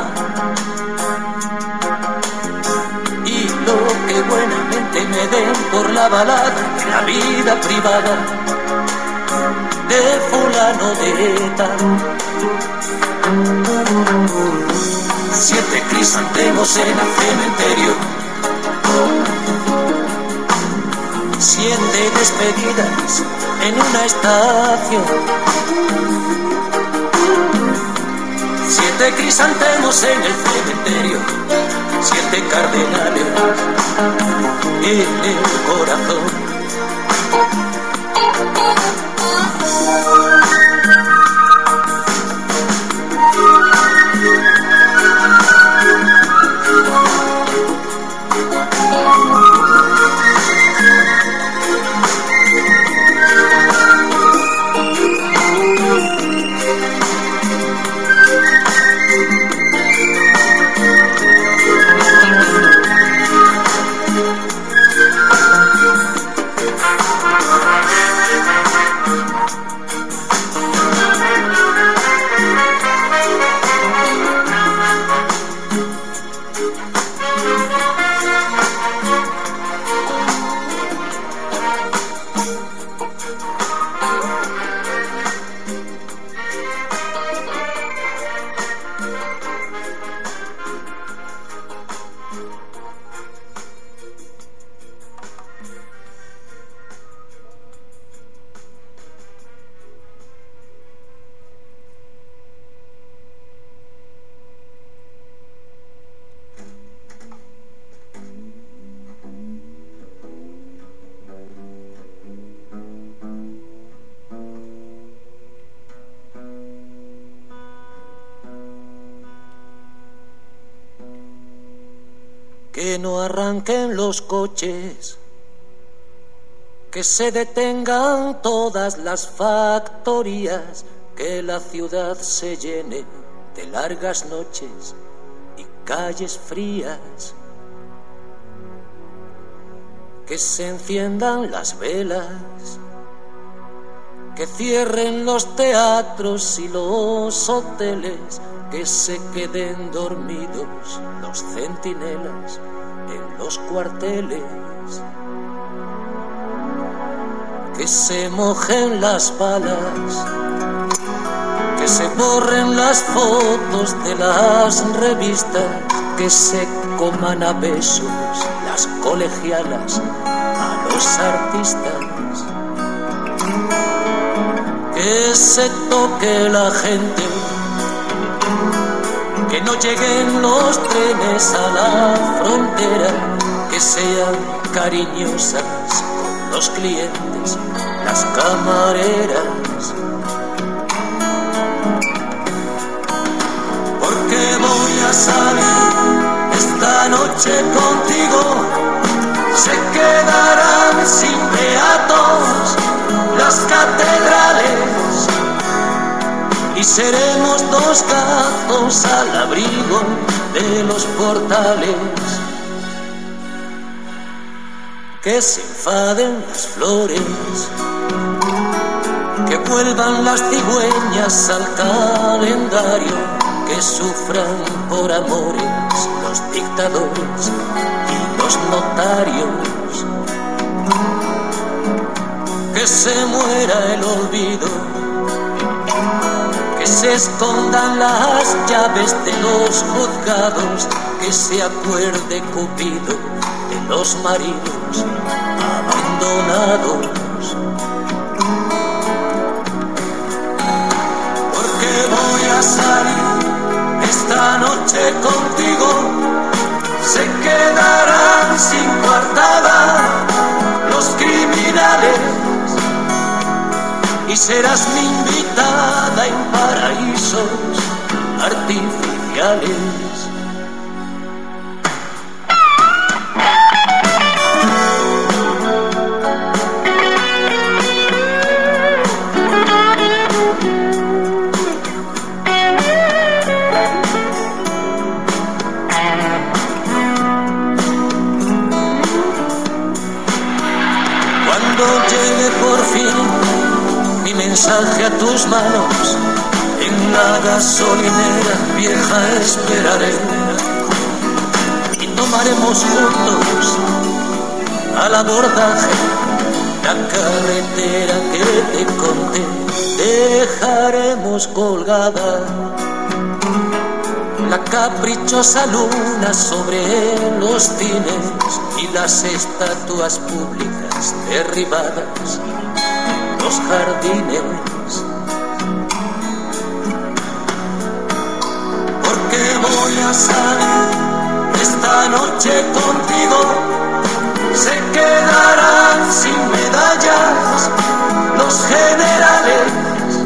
y lo que buenamente me den por la balada de la vida privada de fulano de tal. 7 crisantemos en el cementerio, 7 despedidas en una estación, 7 crisantemos en el cementerio, 7 cardenales en el corazón. que no arranquen los coches, que se detengan todas las factorías, que la ciudad se llene de largas noches y calles frías, que se enciendan las velas, que cierren los teatros y los hoteles, que se queden dormidos los centinelas en los cuarteles, que se mojen las balas, que se borren las fotos de las revistas, que se coman a besos las colegialas a los artistas, que se toque la gente, que no lleguen los trenes a la frontera, que sean cariñosas con los clientes las camareras. Porque voy a salir esta noche contigo, se quedarán sin beatos las catedrales y seremos dos gatos al abrigo de los portales. Que se enfaden las flores, que vuelvan las cigüeñas al calendario, que sufran por amores los dictadores y los notarios, que se muera el olvido, que se escondan las llaves de los juzgados, que se acuerde Cupido de los maridos abandonados. Porque voy a salir esta noche contigo, se quedarán sin coartada los criminales y serás mi invitada en paraísos artificiales. Mensaje a tus manos, en la gasolinera vieja esperaré y tomaremos juntos al abordaje la carretera que te conté. Dejaremos colgada la caprichosa luna sobre los cines y las estatuas públicas derribadas, los jardines. Porque voy a salir esta noche contigo, se quedarán sin medallas los generales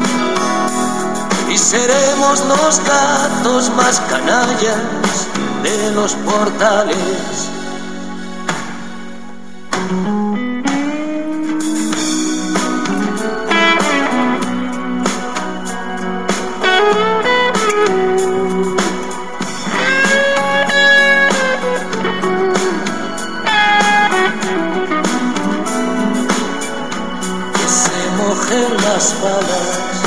y seremos los gatos más canallas de los portales. Las balas.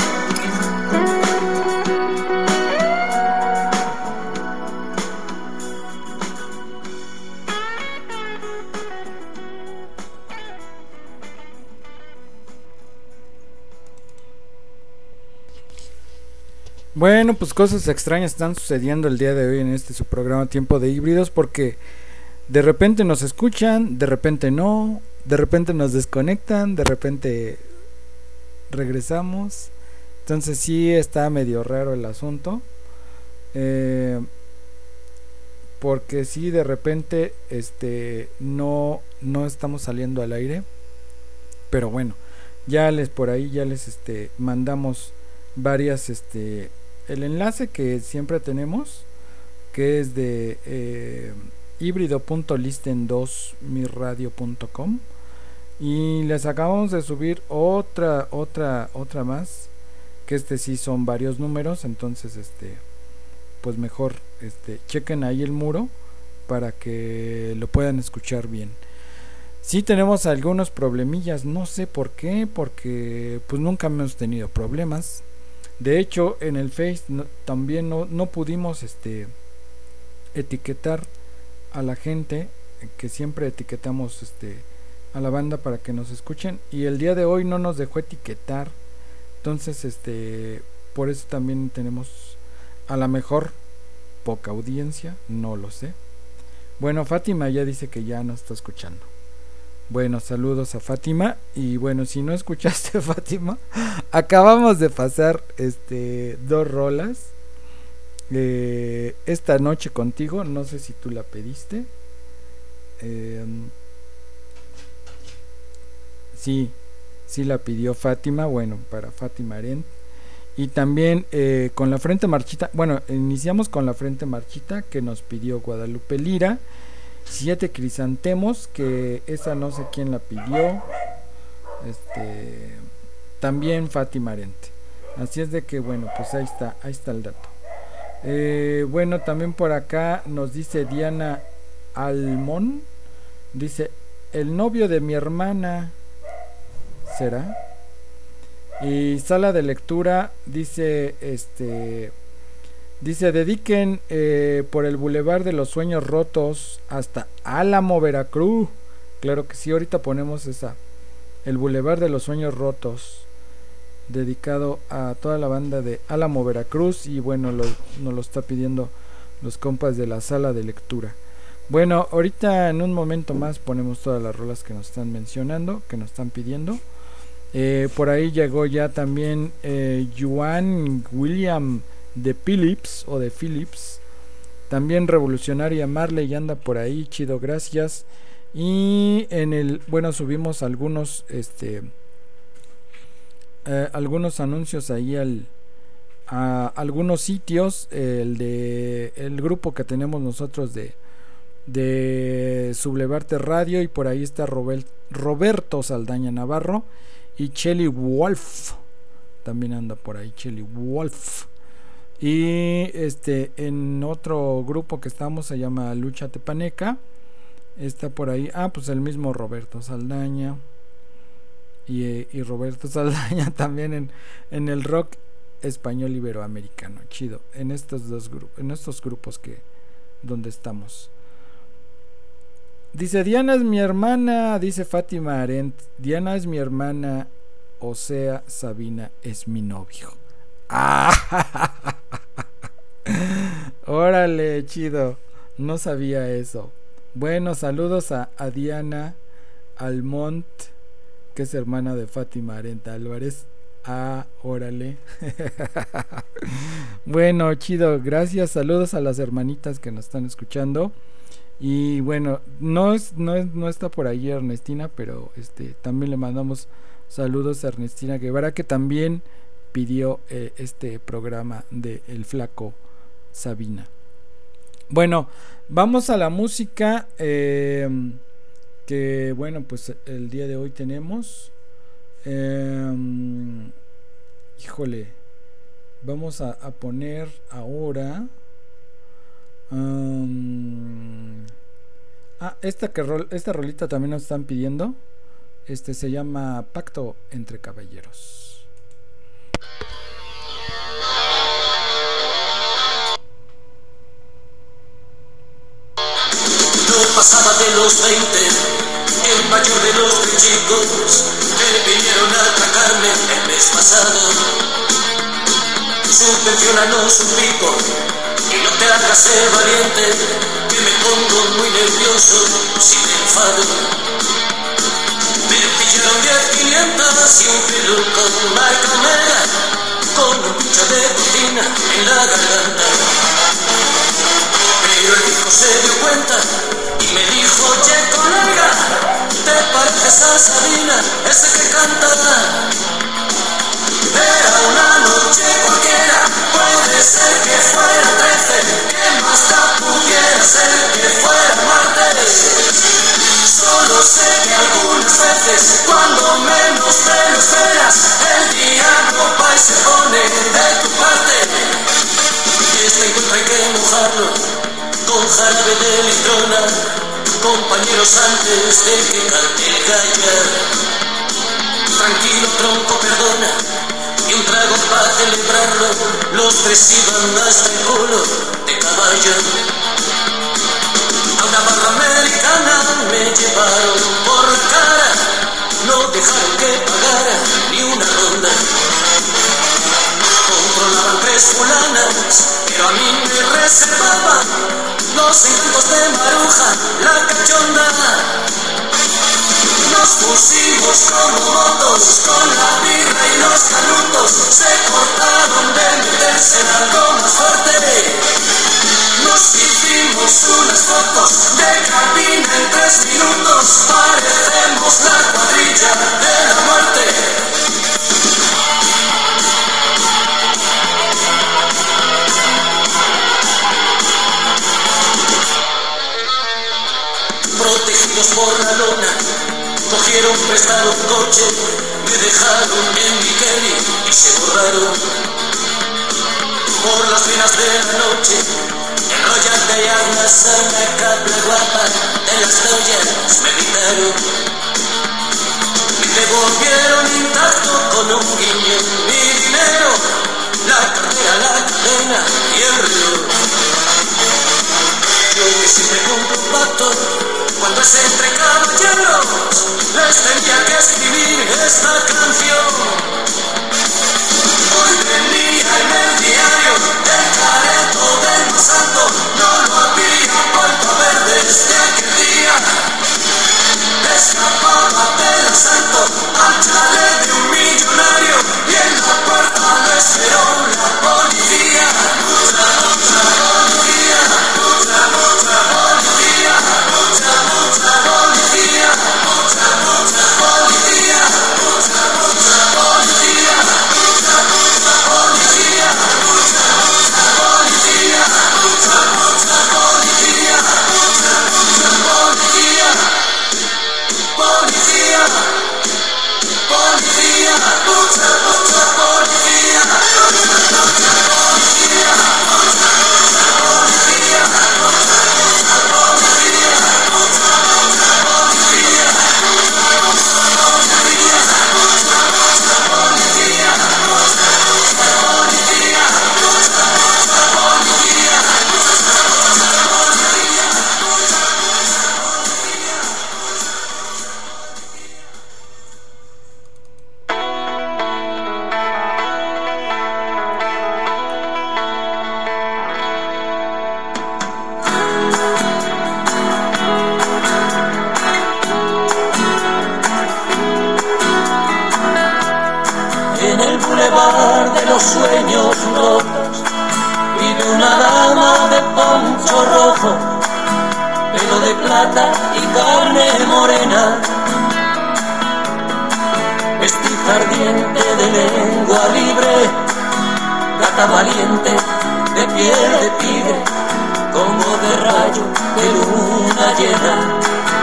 Bueno, pues cosas extrañas están sucediendo el día de hoy en este su programa Tiempo de Híbridos, porque de repente nos escuchan, de repente no, de repente nos desconectan, de repente regresamos. Entonces sí está medio raro el asunto, porque sí de repente no estamos saliendo al aire, pero bueno, ya les por ahí ya les mandamos varias el enlace que siempre tenemos, que es de híbrido.listen2mirradio.com, y les acabamos de subir otra más, que sí son varios números, entonces pues mejor chequen ahí el muro para que lo puedan escuchar bien. Sí tenemos algunos problemillas, no sé por qué, porque pues nunca hemos tenido problemas. De hecho, en el Face también no pudimos etiquetar a la gente, que siempre etiquetamos a la banda para que nos escuchen, y el día de hoy no nos dejó etiquetar. Entonces por eso también tenemos a la mejor poca audiencia, no lo sé. Bueno, Fátima ya dice que ya nos está escuchando. Bueno, saludos a Fátima. Y bueno, si no escuchaste, Fátima, acabamos de pasar 2 rolas. Esta noche contigo, no sé si tú la pediste. Sí la pidió Fátima. Bueno, para Fátima Arendt. Y también con la frente marchita. Bueno, iniciamos con la frente marchita que nos pidió Guadalupe Lira. 7 crisantemos, que esa no sé quién la pidió. También Fátima Arendt. Así es de que bueno, pues ahí está el dato. Bueno, también por acá nos dice Diana Almón. Dice: el novio de mi hermana. ¿Será? Y sala de lectura dice dice: dediquen por el Boulevard de los Sueños Rotos hasta Álamo, Veracruz. Claro que sí, ahorita ponemos esa, el Boulevard de los Sueños Rotos, dedicado a toda la banda de Álamo, Veracruz. Y bueno, nos lo está pidiendo los compas de la sala de lectura. Bueno, ahorita en un momento más ponemos todas las rolas que nos están mencionando, que nos están pidiendo. Por ahí llegó ya también Juan William de Phillips o de Phillips. También Revolucionaria Marley ya anda por ahí, chido, gracias. Y bueno, subimos algunos algunos anuncios ahí a algunos sitios. El grupo que tenemos nosotros de Sublevarte Radio, y por ahí está Roberto Saldaña Navarro y Chelly Wolf. También anda por ahí Chelly Wolf. Y en otro grupo que estamos se llama Lucha Tepaneca. Está por ahí, pues el mismo Roberto Saldaña. Y Roberto Saldaña también en el rock español iberoamericano. Chido. En estos grupos donde estamos. Dice: Diana es mi hermana, dice Fátima Arendt. Diana es mi hermana, o sea, Sabina es mi novio. Órale, chido. No sabía eso. Bueno, saludos a Diana Almont, que es hermana de Fátima Arendt Álvarez. Órale. Bueno, chido, gracias. Saludos a las hermanitas que nos están escuchando. Y bueno, no está por ahí Ernestina, pero también le mandamos saludos a Ernestina Guevara, que también pidió este programa de El Flaco Sabina. Bueno, vamos a la música que bueno, pues el día de hoy tenemos. Híjole, vamos a poner ahora esta rolita también nos están pidiendo. Se llama Pacto entre Caballeros. No pasaba de los 20, el mayor de los chicos que vinieron a atracarme el mes pasado. Subvencionanos un pico y no te hagas ser valiente, que me pongo muy nervioso si me enfado. Me pillaron 10.500 y un peluco marca Omega, con un pincho de cocina en la garganta. Pero el tipo se dio cuenta y me dijo: oye colega, ¿te pareces a Sabina, ese que canta? Era una noche cualquiera, puede ser que fuera 13, que más da pudiera ser que fuera más. veces, cuando menos te lo esperas, el diablo va y se pone de tu parte. Y este encuentro hay que mojarlo con jarabe de litrona, compañeros, antes de que cante el gallo. Tranquilo, tronco, perdona, y un trago para celebrarlo. Los tres iban hasta el culo de caballo. A una barra americana me llevaron por cara, no dejaron que pagara ni una ronda. Controlaban 3 fulanas, pero a mí me reservaban los encantos de Maruja, la cachonda. Nos pusimos como motos con la birra y los canutos, se cortaron de meterse en algo más fuerte. Nos hicimos unas fotos de cabina en 3 minutos, parecemos la cuadrilla de la muerte. Protegidos por la lona, cogieron prestado un coche, me dejaron en mi Kelly y se borraron. Por las venas de la noche, enrollate y una sana cabla guapa, en las joyas me gritaron. Me devolvieron intacto con un guiño mi dinero, la cartera, la cadena y el reloj. Yo que siempre cumplo un pacto, cuando es entre caballeros, les tenía que escribir esta canción. Hoy venía en el diario el careto del más alto, no lo había vuelto a ver desde aquel día. Escapaba del asalto al chalet de un millonario y en la puerta lo esperó la policía. Mucha policía, mucha policía, mucha policía, mucha policía, mucha policía, mucha policía, mucha policía, mucha policía, mucha policía, policía, policía, mucha policía, de los sueños rotos vive una dama de poncho rojo, pelo de plata y carne morena, vestiza ardiente de lengua libre, gata valiente de piel de tigre, como de rayo de luna llena.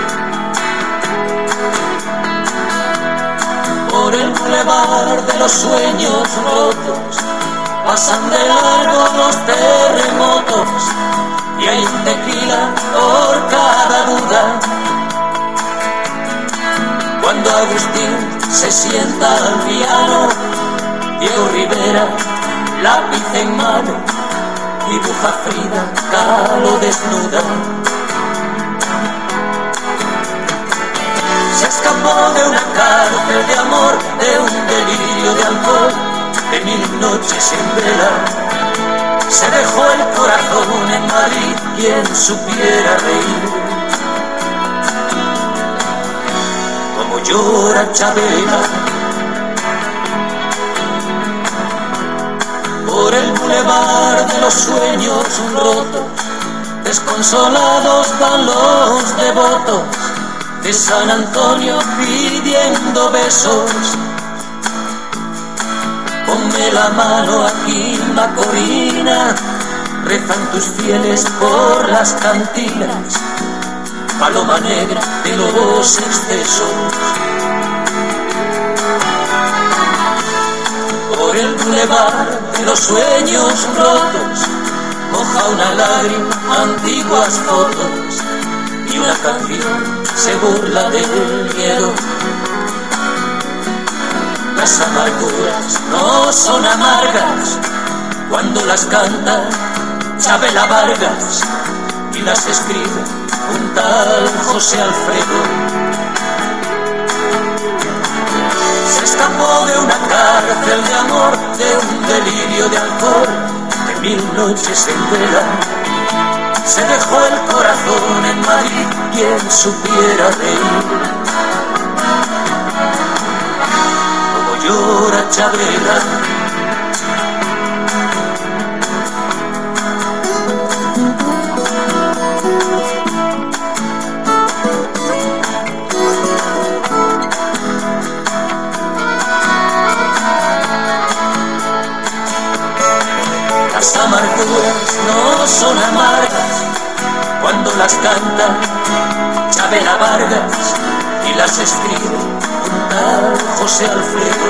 Por el bulevar de los sueños rotos pasan de largo los terremotos y hay un tequila por cada duda. Cuando Agustín se sienta al piano, Diego Rivera, lápiz en mano, dibuja Frida Kahlo desnuda. Se escapó de una cárcel de amor, de un delirio de alcohol, de 1000 noches sin vela. Se dejó el corazón en Madrid, quien supiera reír como llora Chabela. Por el bulevar de los sueños rotos, desconsolados van los devotos de San Antonio pidiendo besos. Ponme la mano aquí, Macorina, rezan tus fieles por las cantinas, paloma negra de los excesos. bulevar de los sueños rotos moja una lágrima, antiguas fotos, y una canción se burla del miedo. Las amarguras no son amargas cuando las canta Chabela Vargas y las escribe un tal José Alfredo. Se escapó de una cárcel de amor, de un delirio de alcohol, de 1000 noches en vela. Se dejó el corazón en Madrid, quien supiera reír. Como llora Chabela. Las amarguras no son amargas cuando las canta Chabela Vargas y las escribe un tal José Alfredo.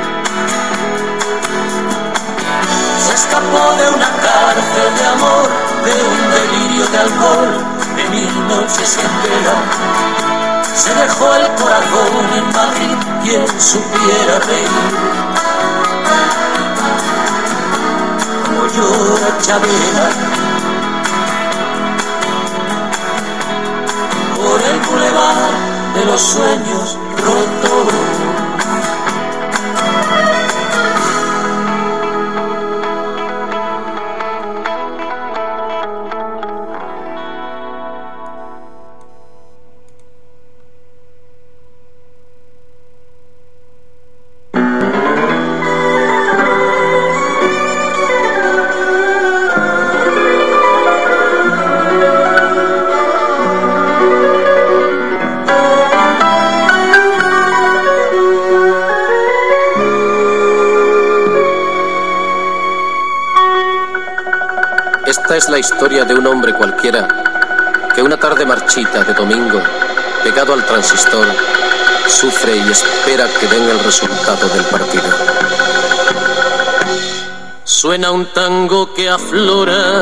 Se escapó de una cárcel de amor, de un delirio de alcohol, de 1000 noches en vela. Se dejó el corazón en Madrid, quien supiera reír. Llora Chabela por el bulevar de los sueños rotos. Esta es la historia de un hombre cualquiera que una tarde marchita de domingo, pegado al transistor, sufre y espera que den el resultado del partido. Suena un tango que aflora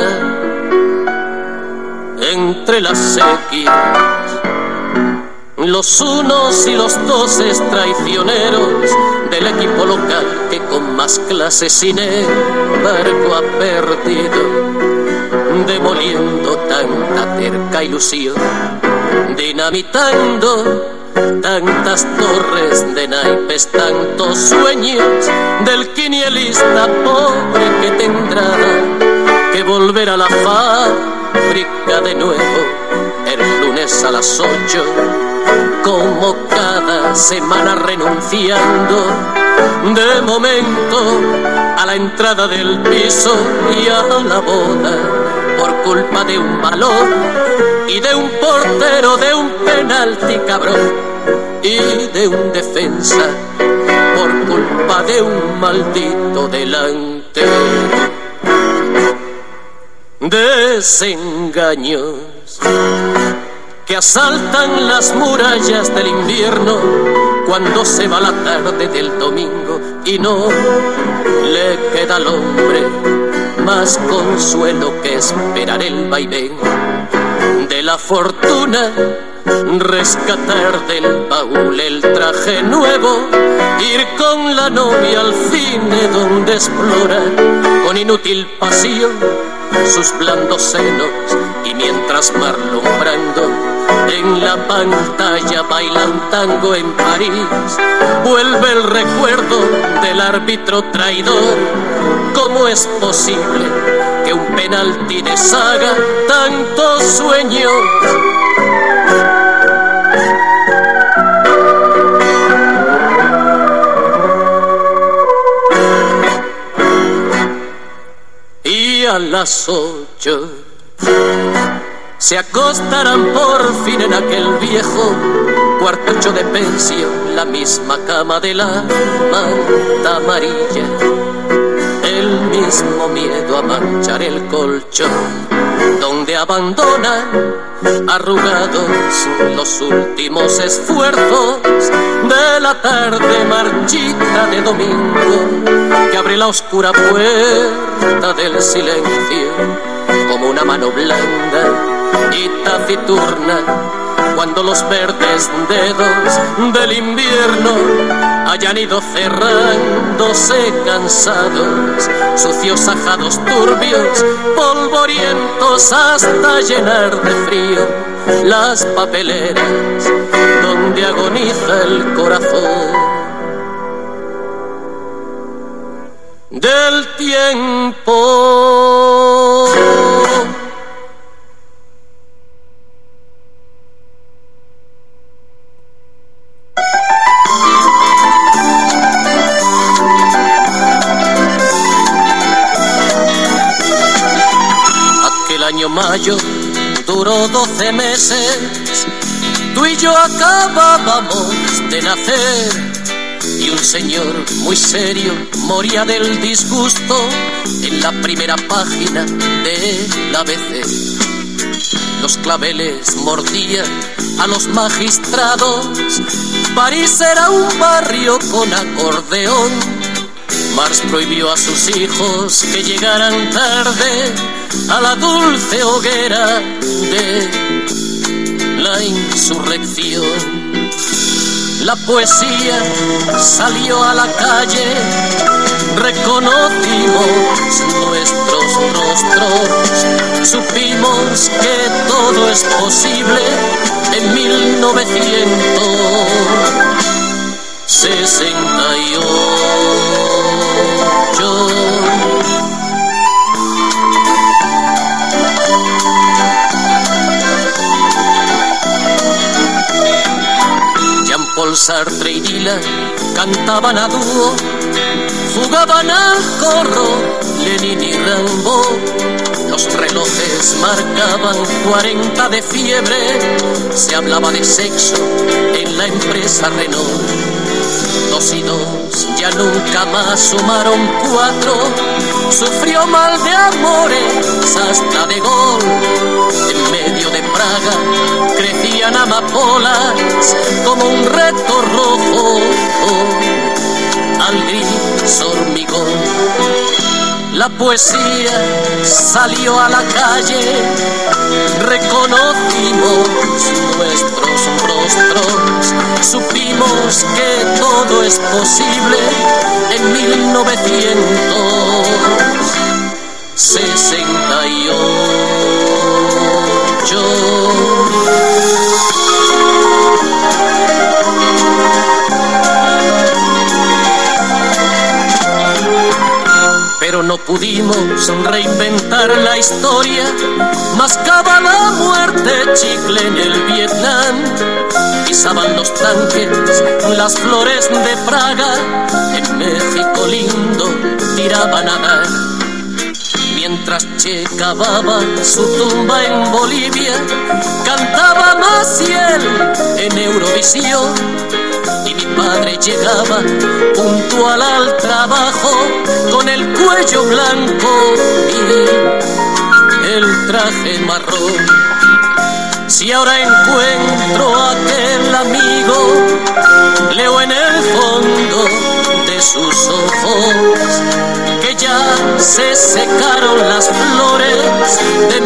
entre las sequías, los unos y los doses traicioneros del equipo local que con más clase sin embargo ha perdido, demoliendo tanta terca ilusión, dinamitando tantas torres de naipes, tantos sueños del quinielista pobre que tendrá que volver a la fábrica de nuevo el lunes a las 8, como cada semana, renunciando de momento a la entrada del piso y a la boda por culpa de un balón y de un portero, de un penalti cabrón y de un defensa por culpa de un maldito delantero. Desengaños que asaltan las murallas del invierno cuando se va la tarde del domingo y no le queda al hombre más consuelo que esperar el vaivén de la fortuna, rescatar del baúl el traje nuevo, ir con la novia al cine donde explora con inútil pasión sus blandos senos, y mientras Marlon Brando en la pantalla baila un tango en París, vuelve el recuerdo del árbitro traidor. ¿Cómo es posible que un penalti deshaga tantos sueños? Y a las 8 se acostarán por fin en aquel viejo cuartucho de pensión, la misma cama de la manta amarilla, el mismo miedo a manchar el colchón, donde abandonan arrugados los últimos esfuerzos de la tarde marchita de domingo, que abre la oscura puerta del silencio como una mano blanda y taciturna, cuando los verdes dedos del invierno hayan ido cerrándose cansados, sucios ajados turbios, polvorientos hasta llenar de frío las papeleras donde agoniza el corazón del tiempo. Año mayo duró 12 meses, tú y yo acabábamos de nacer, y un señor muy serio moría del disgusto en la primera página del ABC. Los claveles mordían a los magistrados, París era un barrio con acordeón. Marx prohibió a sus hijos que llegaran tarde a la dulce hoguera de la insurrección. La poesía salió a la calle, reconocimos nuestros rostros, supimos que todo es posible en 1968. Jean-Paul Sartre y Dylan cantaban a dúo, jugaban al corro Lenin y Rimbaud. Los relojes marcaban 40 de fiebre, se hablaba de sexo en la empresa Renault. 2 y 2 ya nunca más sumaron 4, sufrió mal de amores hasta De Gaulle. En medio de Praga crecían amapolas como un reto rojo al gris hormigón. La poesía salió a la calle, reconocimos nuestros rostros, supimos que todo es posible en 1968. Pero no pudimos reinventar la historia, mascaba la muerte chicle en el Vietnam. Pisaban los tanques las flores de Praga, en México lindo tiraban a dar. Mientras Che cavaba su tumba en Bolivia, cantaba Maciel en Eurovisión. Y mi padre llegaba puntual al trabajo con el cuello blanco y el traje marrón. Si ahora encuentro a aquel amigo, leo en el fondo de sus ojos que ya se secaron las flores de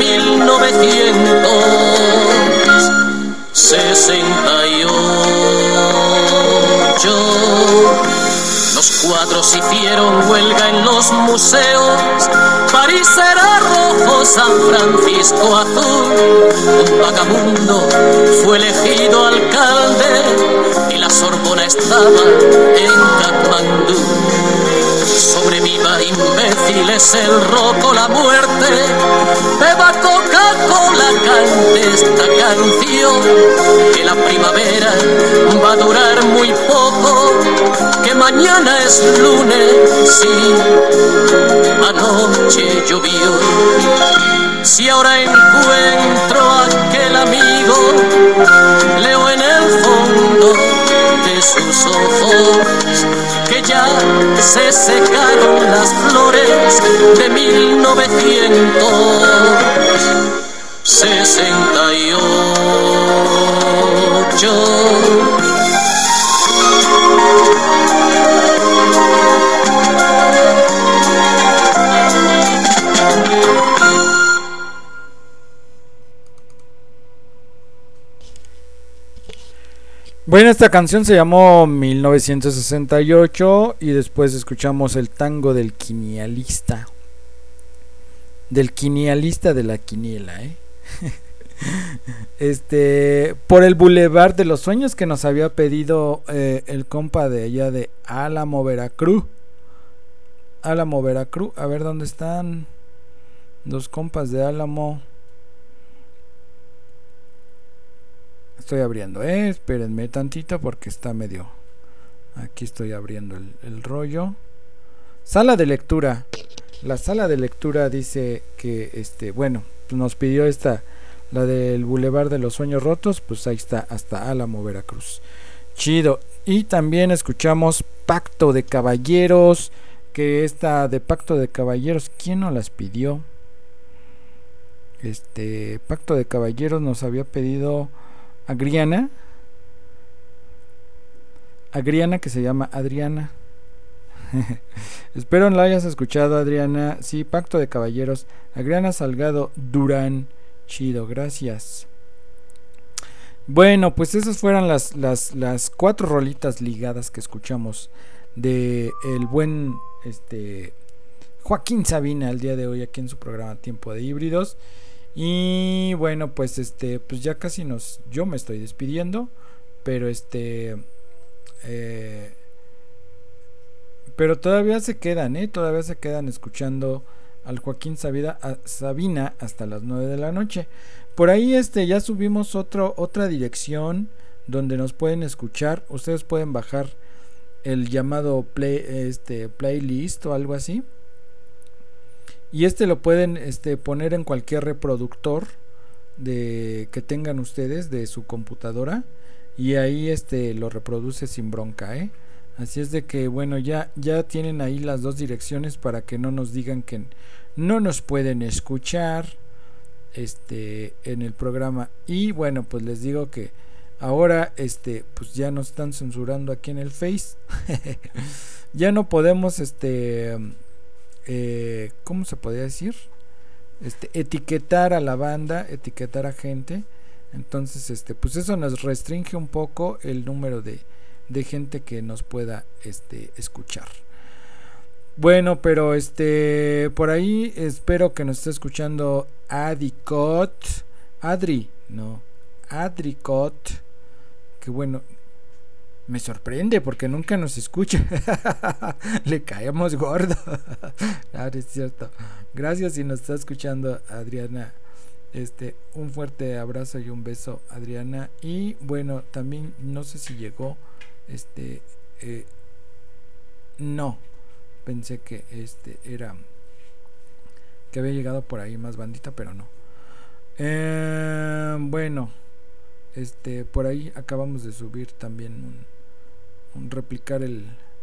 1968. Los cuadros hicieron huelga en los museos, París era rojo, San Francisco azul. Un vagabundo fue elegido alcalde y la Sorbona estaba en Katmandú. Sobreviva imbéciles el roco, la muerte, beba Coca-Cola, cante esta canción, que la primavera va a durar muy poco, que mañana es lunes, sí, anoche llovió. Si ahora encuentro a aquel amigo, leo en el fondo de sus ojos que ya se secaron las flores de 1900. 68. Bueno, esta canción se llamó 1968 y después escuchamos el tango del quinielista. Del quinielista de la quiniela, por el Boulevard de los Sueños que nos había pedido el compa de allá de Álamo, Veracruz. Álamo, Veracruz. A ver dónde están los compas de Álamo. Estoy abriendo, espérenme tantito porque está medio. Aquí estoy abriendo el rollo. Sala de lectura. La sala de lectura dice que bueno, pues nos pidió esta, la del Boulevard de los Sueños Rotos, pues ahí está, hasta Álamo, Veracruz. Chido. Y también escuchamos Pacto de Caballeros, que esta de Pacto de Caballeros, ¿quién nos las pidió? Pacto de Caballeros nos había pedido Agriana, que se llama Adriana. Espero no la hayas escuchado, Adriana. Sí, Pacto de Caballeros, Adriana Salgado Durán. Chido, gracias. Bueno, pues esas fueron las 4 rolitas ligadas que escuchamos de el buen Joaquín Sabina el día de hoy aquí en su programa Tiempo de Híbridos. Y bueno, pues pues ya casi yo me estoy despidiendo, pero pero todavía se quedan escuchando al Joaquín Sabina hasta las 9 de la noche. Por ahí ya subimos otra dirección donde nos pueden escuchar. Ustedes pueden bajar el llamado playlist o algo así. Y lo pueden poner en cualquier reproductor que tengan ustedes de su computadora. Y ahí lo reproduce sin bronca, Así es de que bueno, ya tienen ahí las 2 direcciones para que no nos digan que no nos pueden escuchar en el programa. Y bueno, pues les digo que ahora pues ya nos están censurando aquí en el Face. Ya no podemos ¿cómo se podría decir? Etiquetar a la banda, etiquetar a gente. Entonces pues eso nos restringe un poco el número de gente que nos pueda escuchar. Bueno, pero por ahí espero que nos esté escuchando Adricot, que bueno, me sorprende porque nunca nos escucha. Le caemos gordo. Ahora es cierto. Gracias si nos está escuchando, Adriana. Un fuerte abrazo y un beso, Adriana. Y bueno, también no sé si llegó no, pensé que era que había llegado por ahí más bandita, pero no. Bueno, por ahí acabamos de subir también un replicar el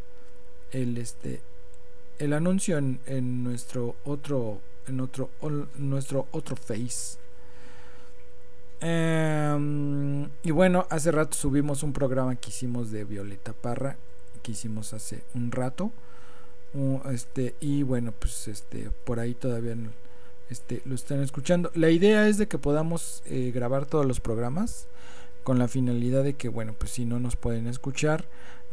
anuncio en nuestro otro Face. Y bueno, hace rato subimos un programa que hicimos de Violeta Parra, que hicimos hace un rato, y bueno, pues por ahí todavía lo están escuchando. La idea es de que podamos grabar todos los programas con la finalidad de que bueno, pues si no nos pueden escuchar,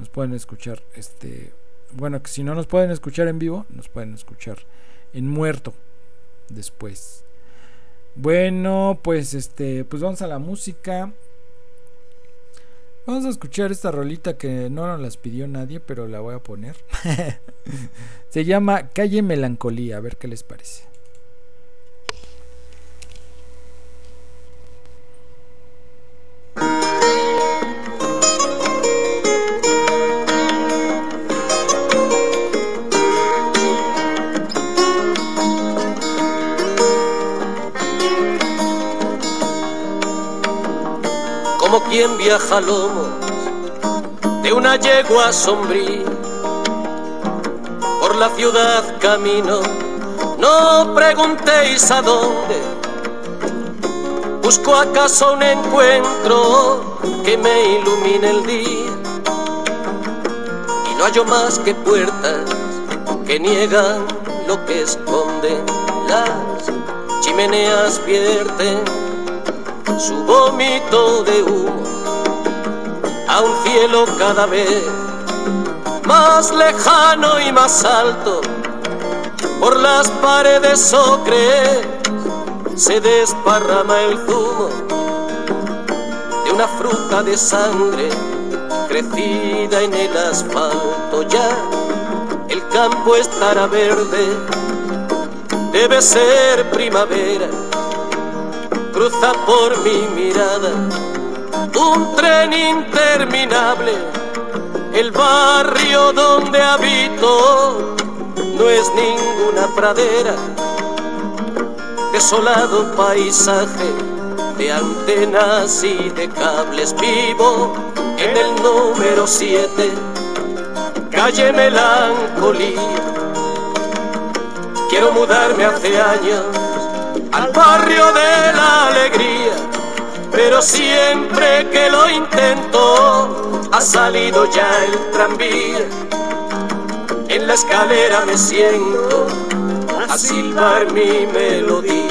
bueno, que si no nos pueden escuchar en vivo, nos pueden escuchar en muerto después. Bueno, pues pues vamos a la música. Vamos a escuchar esta rolita que no nos las pidió nadie, pero la voy a poner. Se llama Calle Melancolía, a ver qué les parece. Como quien viaja a lomos de una yegua sombría, por la ciudad camino, no preguntéis a dónde, Busco acaso un encuentro que me ilumine el día y no hallo más que puertas que niegan lo que esconden. Las chimeneas vierten su vómito de humo a un cielo cada vez más lejano y más alto. Por las paredes ocres se desparrama el zumo de una fruta de sangre crecida en el asfalto. Ya el campo estará verde, debe ser primavera. Cruza por mi mirada un tren interminable. El barrio donde habito no es ninguna pradera, desolado paisaje de antenas y de cables. Vivo en el número 7, calle Melancolía. Quiero mudarme hace años al barrio de la alegría, pero siempre que lo intento ha salido ya el tranvía. En la escalera me siento a silbar mi melodía.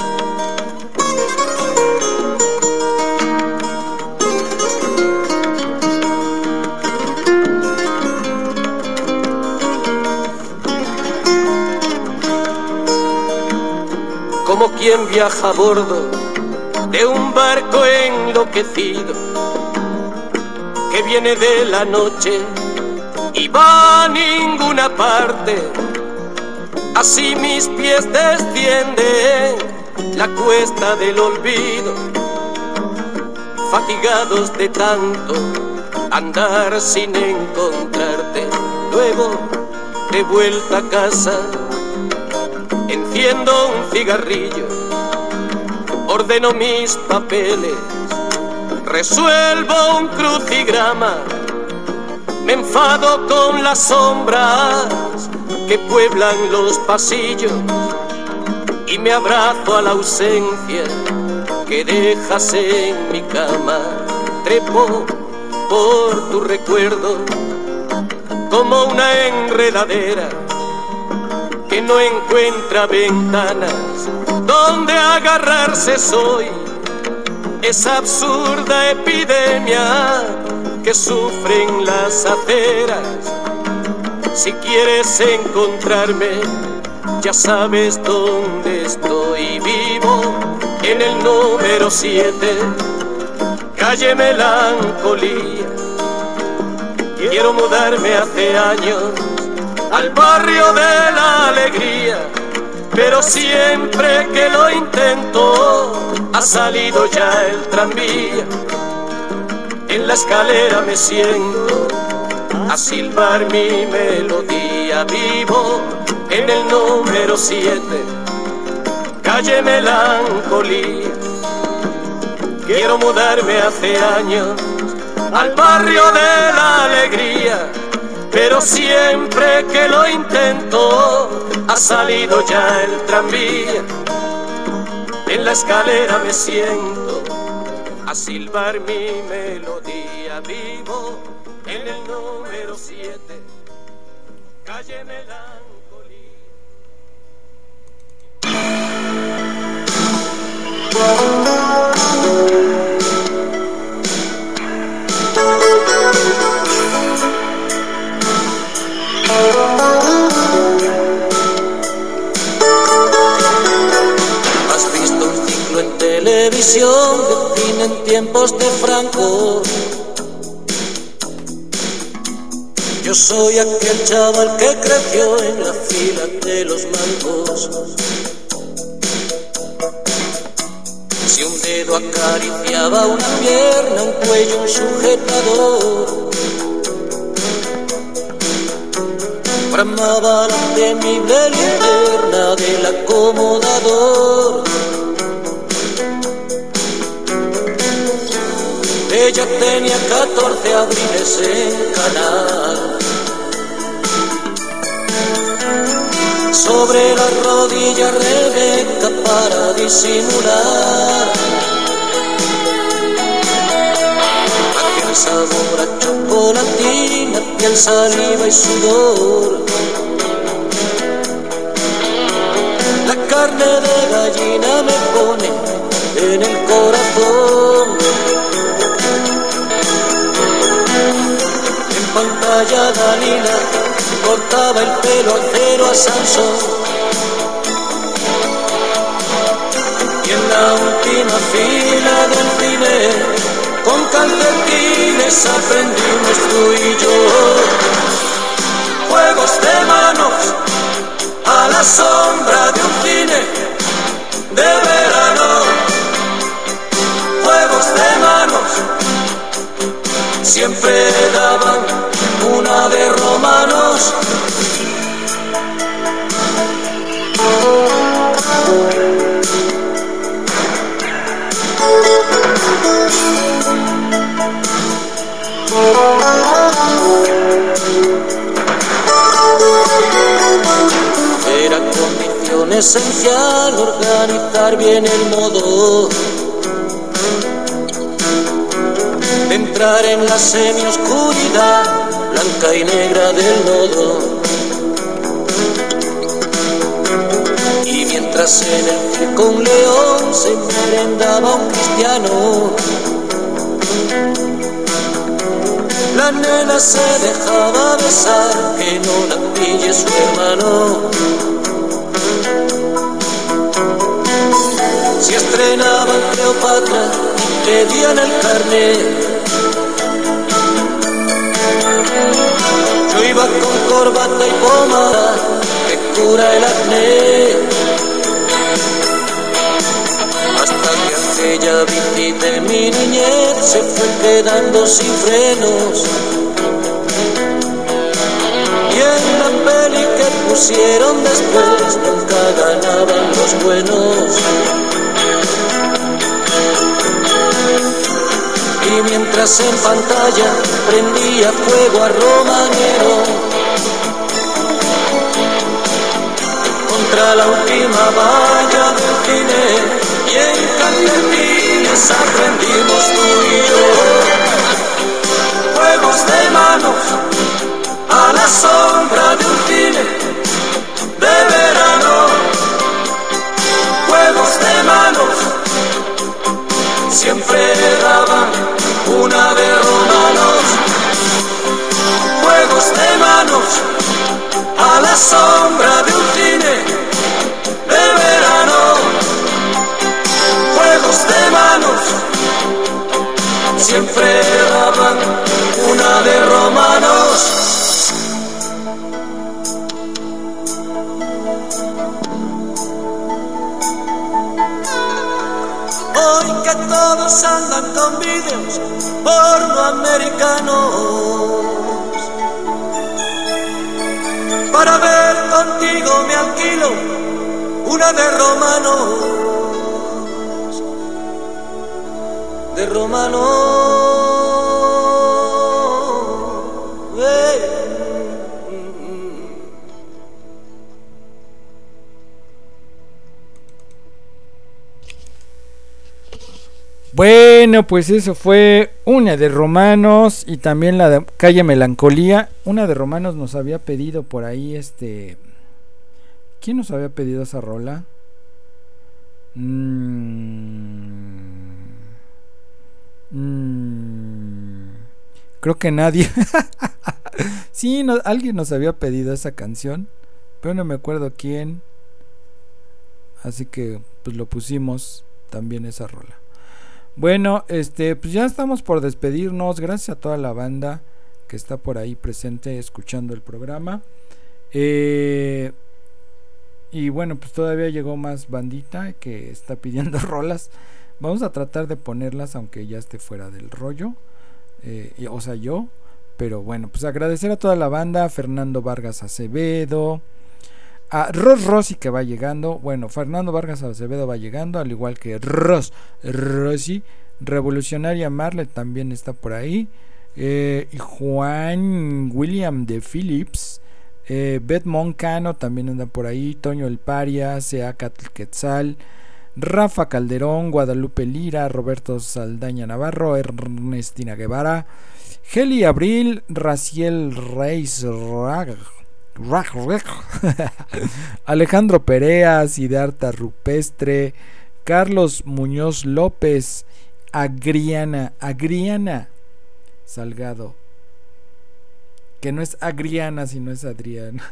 Como quien viaja a bordo de un barco enloquecido que viene de la noche y va a ninguna parte. Así mis pies descienden la cuesta del olvido, fatigados de tanto andar sin encontrarte. Luego, de vuelta a casa, enciendo un cigarrillo, ordeno mis papeles, resuelvo un crucigrama. Me enfado con las sombras que pueblan los pasillos y me abrazo a la ausencia que dejas en mi cama. Trepo por tu recuerdo como una enredadera que no encuentra ventanas donde agarrarse. Soy esa absurda epidemia que sufren las aceras. Si quieres encontrarme, ya sabes dónde estoy. Vivo en el número 7, calle Melancolía. Quiero mudarme hace años al barrio de la alegría, pero siempre que lo intento ha salido ya el tranvía. En la escalera me siento a silbar mi melodía. Vivo en el número 7, calle Melancolía. Quiero mudarme hace años al barrio de la alegría, pero siempre que lo intento ha salido ya el tranvía. En la escalera me siento a silbar mi melodía. Vivo en el número 7, calle Melancolía. Has visto un ciclo en televisión de cine en tiempos de Franco. Yo soy aquel chaval que creció en la fila de los mancos. Si un dedo acariciaba una pierna, un cuello, un sujetador, bramaba la temible linterna del acomodador. Ella tenía 14 abriles en Canal. Sobre la rodilla Rebeca para disimular sabor a chocolatina, piel, saliva y sudor. La carne de gallina me pone en el corazón. En pantalla Dalila cortaba el pelo acero a Sansón. Y en la última fila del cine, con calcetines aprendimos tú y yo. Juegos de manos a la sombra de un cine de verano. Juegos de manos siempre daban una de romanos. Era condición esencial organizar bien el modo de entrar en la semioscuridad blanca y negra del nodo. Y mientras en el circo un león se merendaba un cristiano, la nena se dejaba besar, que no la pille su hermano. Si estrenaban Cleopatra y pedían el carnet, yo iba con corbata y pomada que cura el acné. Hasta que aquella bici de mi niñez se fue quedando sin frenos. Y en la peli que pusieron después nunca ganaban los buenos. Y mientras en pantalla prendía fuego a Romanero, contra la última valla del cine, y en calcetines aprendimos tú y yo. Juegos de manos a la sombra de un cine de verano. Juegos de manos siempre daban una de romanos. Juegos de manos a la sombra de un cine de verano. Juegos de manos siempre daban una de romanos. Hoy que todos andan con vídeos porno americanos, para ver contigo me alquilo una de romanos. De romano. Bueno, pues eso fue una de Romanos y también la de Calle Melancolía. Una de Romanos nos había pedido por ahí ¿quién nos había pedido esa rola? Creo que nadie. Sí, alguien nos había pedido esa canción, pero no me acuerdo quién. Así que pues lo pusimos también esa rola. Bueno, pues ya estamos por despedirnos. Gracias a toda la banda que está por ahí presente escuchando el programa. Y bueno, pues todavía llegó más bandita que está pidiendo rolas. Vamos a tratar de ponerlas aunque ya esté fuera del rollo. O sea, yo. Pero bueno, pues agradecer a toda la banda. Fernando Vargas Acevedo. A Rosy que va llegando. Bueno, Fernando Vargas Acevedo va llegando, al igual que Rosy. Revolucionaria Marle también está por ahí. Y Juan William de Phillips. Beth Moncano también anda por ahí. Toño El Paria, Seacat Quetzal. Rafa Calderón, Guadalupe Lira, Roberto Saldaña Navarro, Ernestina Guevara, Heli Abril, Raciel Reis, Alejandro Perea, Siddhartha Rupestre, Carlos Muñoz López, Agriana Salgado, que no es Agriana sino es Adriana.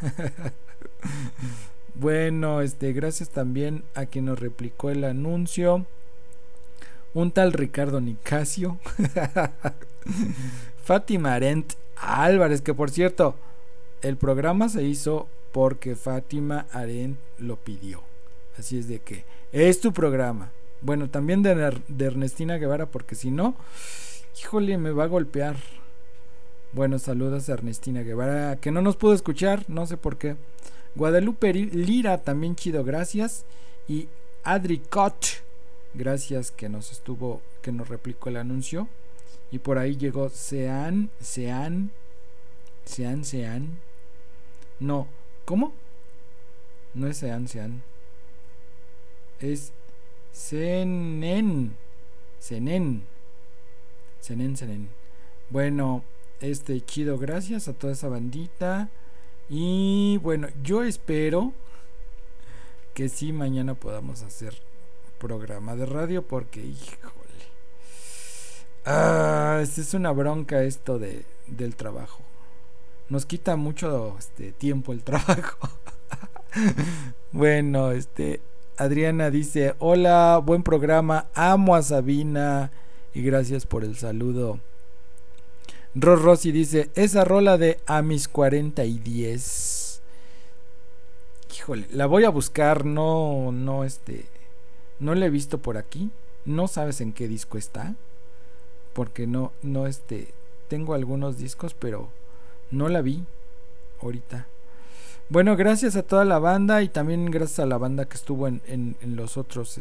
Bueno, gracias también a quien nos replicó el anuncio, un tal Ricardo Nicasio. Fátima Arendt Álvarez, que por cierto, el programa se hizo porque Fátima Arendt lo pidió, así es de que es tu programa. Bueno, también de Ernestina Guevara, porque si no, híjole, me va a golpear. Bueno, saludos a Ernestina Guevara, que no nos pudo escuchar, no sé por qué. Guadalupe Lira, también chido, gracias. Y Adri Cot, gracias, que nos replicó el anuncio. Y por ahí llegó Sean. No, ¿cómo? No es Sean. Es Senen. Bueno, chido, gracias a toda esa bandita. Y bueno, yo espero que sí mañana podamos hacer programa de radio, porque híjole, es una bronca esto del trabajo. Nos quita mucho tiempo el trabajo. Bueno, Adriana dice: hola, buen programa, amo a Sabina y gracias por el saludo. Rossi dice: esa rola de A mis 40 y 10. Híjole, la voy a buscar, no la he visto por aquí. No sabes en qué disco está, porque no tengo algunos discos, pero no la vi ahorita. Bueno, gracias a toda la banda y también gracias a la banda que estuvo en los otros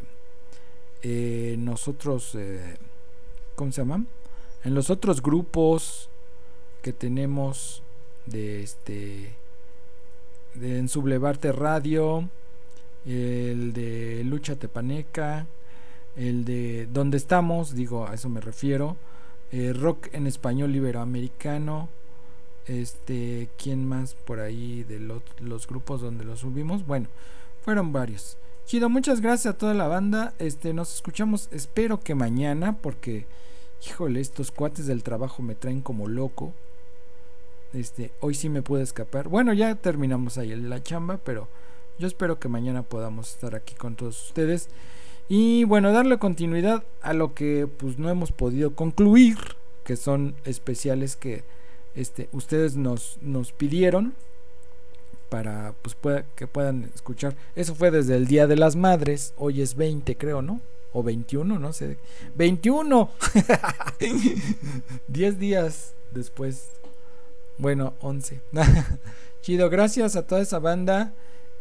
nosotros ¿cómo se llaman? En los otros grupos que tenemos de en Sublevarte Radio, el de Lucha Tepaneca, el de Donde Estamos, digo, a eso me refiero, Rock en Español Iberoamericano, ¿quién más por ahí de los grupos donde los subimos? Bueno, fueron varios. Chido, muchas gracias a toda la banda. Nos escuchamos, espero que mañana, porque híjole, estos cuates del trabajo me traen como loco. Hoy sí me pude escapar. Bueno, ya terminamos ahí la chamba, pero yo espero que mañana podamos estar aquí con todos ustedes. Y bueno, darle continuidad a lo que pues no hemos podido concluir, que son especiales que ustedes nos pidieron para pues que puedan escuchar. Eso fue desde el Día de las Madres. Hoy es 20, creo, ¿no? O 21, no sé. 21. 10 días después. Bueno, 11. Chido, gracias a toda esa banda.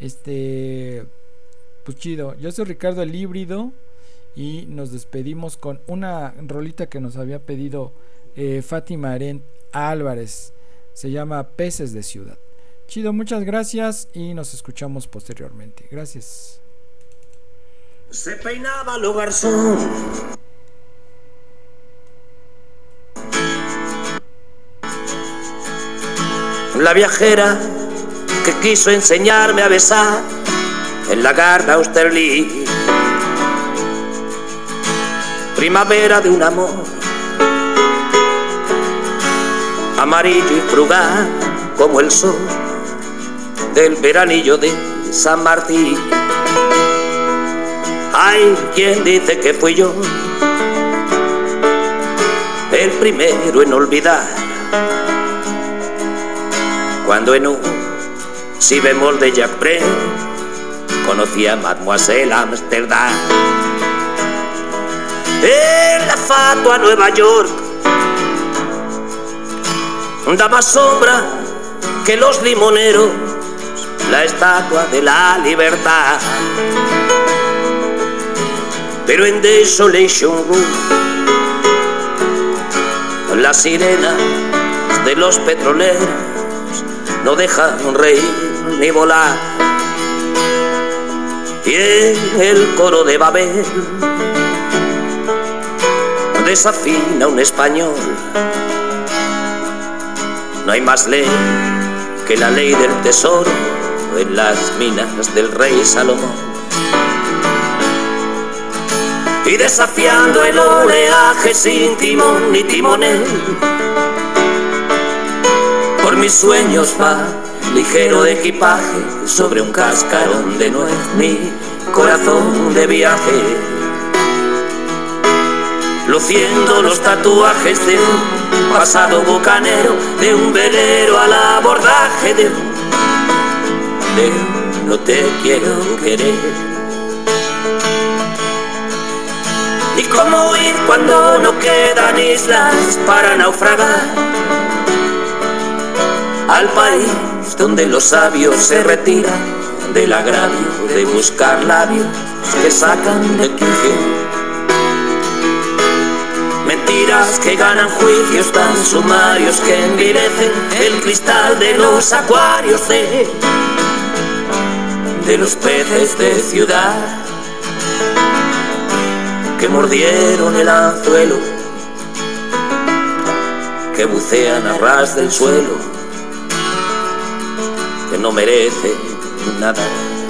Pues chido. Yo soy Ricardo el Híbrido y nos despedimos con una rolita que nos había pedido Fátima Arendt Álvarez. Se llama Peces de Ciudad. Chido, muchas gracias y nos escuchamos posteriormente. Gracias. Se peinaba lo garzón, la viajera que quiso enseñarme a besar en la Garda Austerlitz, primavera de un amor amarillo y frugal como el sol del veranillo de San Martín. Hay quien dice que fui yo el primero en olvidar, cuando en un si bemol de Jacques Brel conocí a Mademoiselle Amsterdam. En la fatua Nueva York da más sombra que los limoneros, la estatua de la libertad. Pero en Desolation Room las sirenas de los petroleros no dejan reír ni volar. y en el coro de Babel desafina un español. No hay más ley que la ley del tesoro en las minas del rey Salomón. Y desafiando el oleaje sin timón ni timonel, por mis sueños va ligero de equipaje sobre un cascarón de nuez mi corazón de viaje, luciendo los tatuajes de un pasado bucanero, de un velero al abordaje de un no te quiero querer. ¿Y cómo huir cuando no quedan islas para naufragar? Al país donde los sabios se retiran del agravio de buscar labios que sacan de quicio. Mentiras que ganan juicios tan sumarios que envilecen el cristal de los acuarios de los peces de ciudad que mordieron el anzuelo, que bucean a ras del suelo, que no merece nada.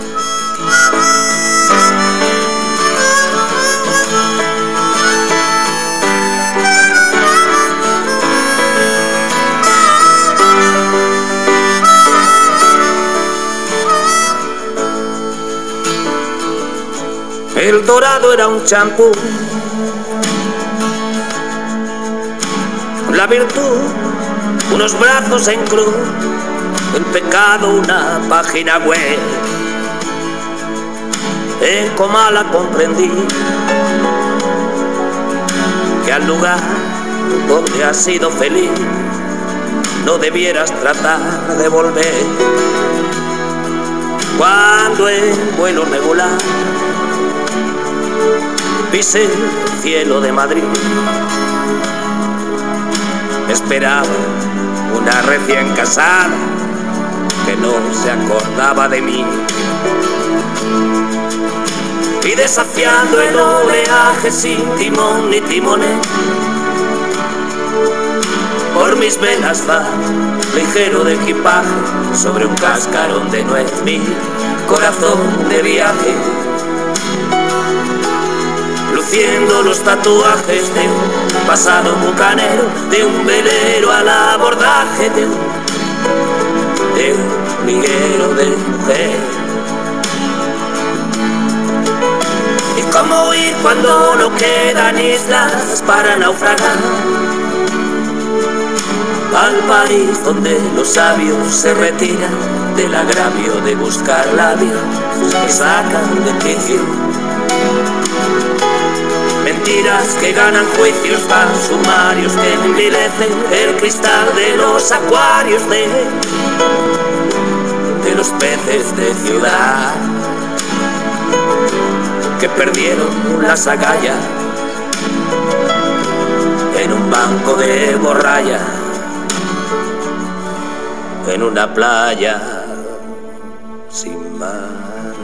El dorado era un champú, la virtud unos brazos en cruz, el pecado una página web. En Comala comprendí que al lugar donde has sido feliz no debieras tratar de volver. Cuando en vuelo regular pisé el cielo de Madrid, me esperaba una recién casada que no se acordaba de mí. Y desafiando el oleaje sin timón ni timonel, por mis venas va ligero de equipaje sobre un cascarón de nuez mi corazón de viaje, luciendo los tatuajes de un pasado bucanero, de un velero al abordaje de un liguero de mujer. ¿Y cómo huir cuando no quedan islas para naufragar? Al país donde los sabios se retiran del agravio de buscar labios que sacan de quicio. Mentiras que ganan juicios tan sumarios que envilecen el cristal de los acuarios de los peces de ciudad que perdieron las agallas en un banco de borralla, en una playa sin mar.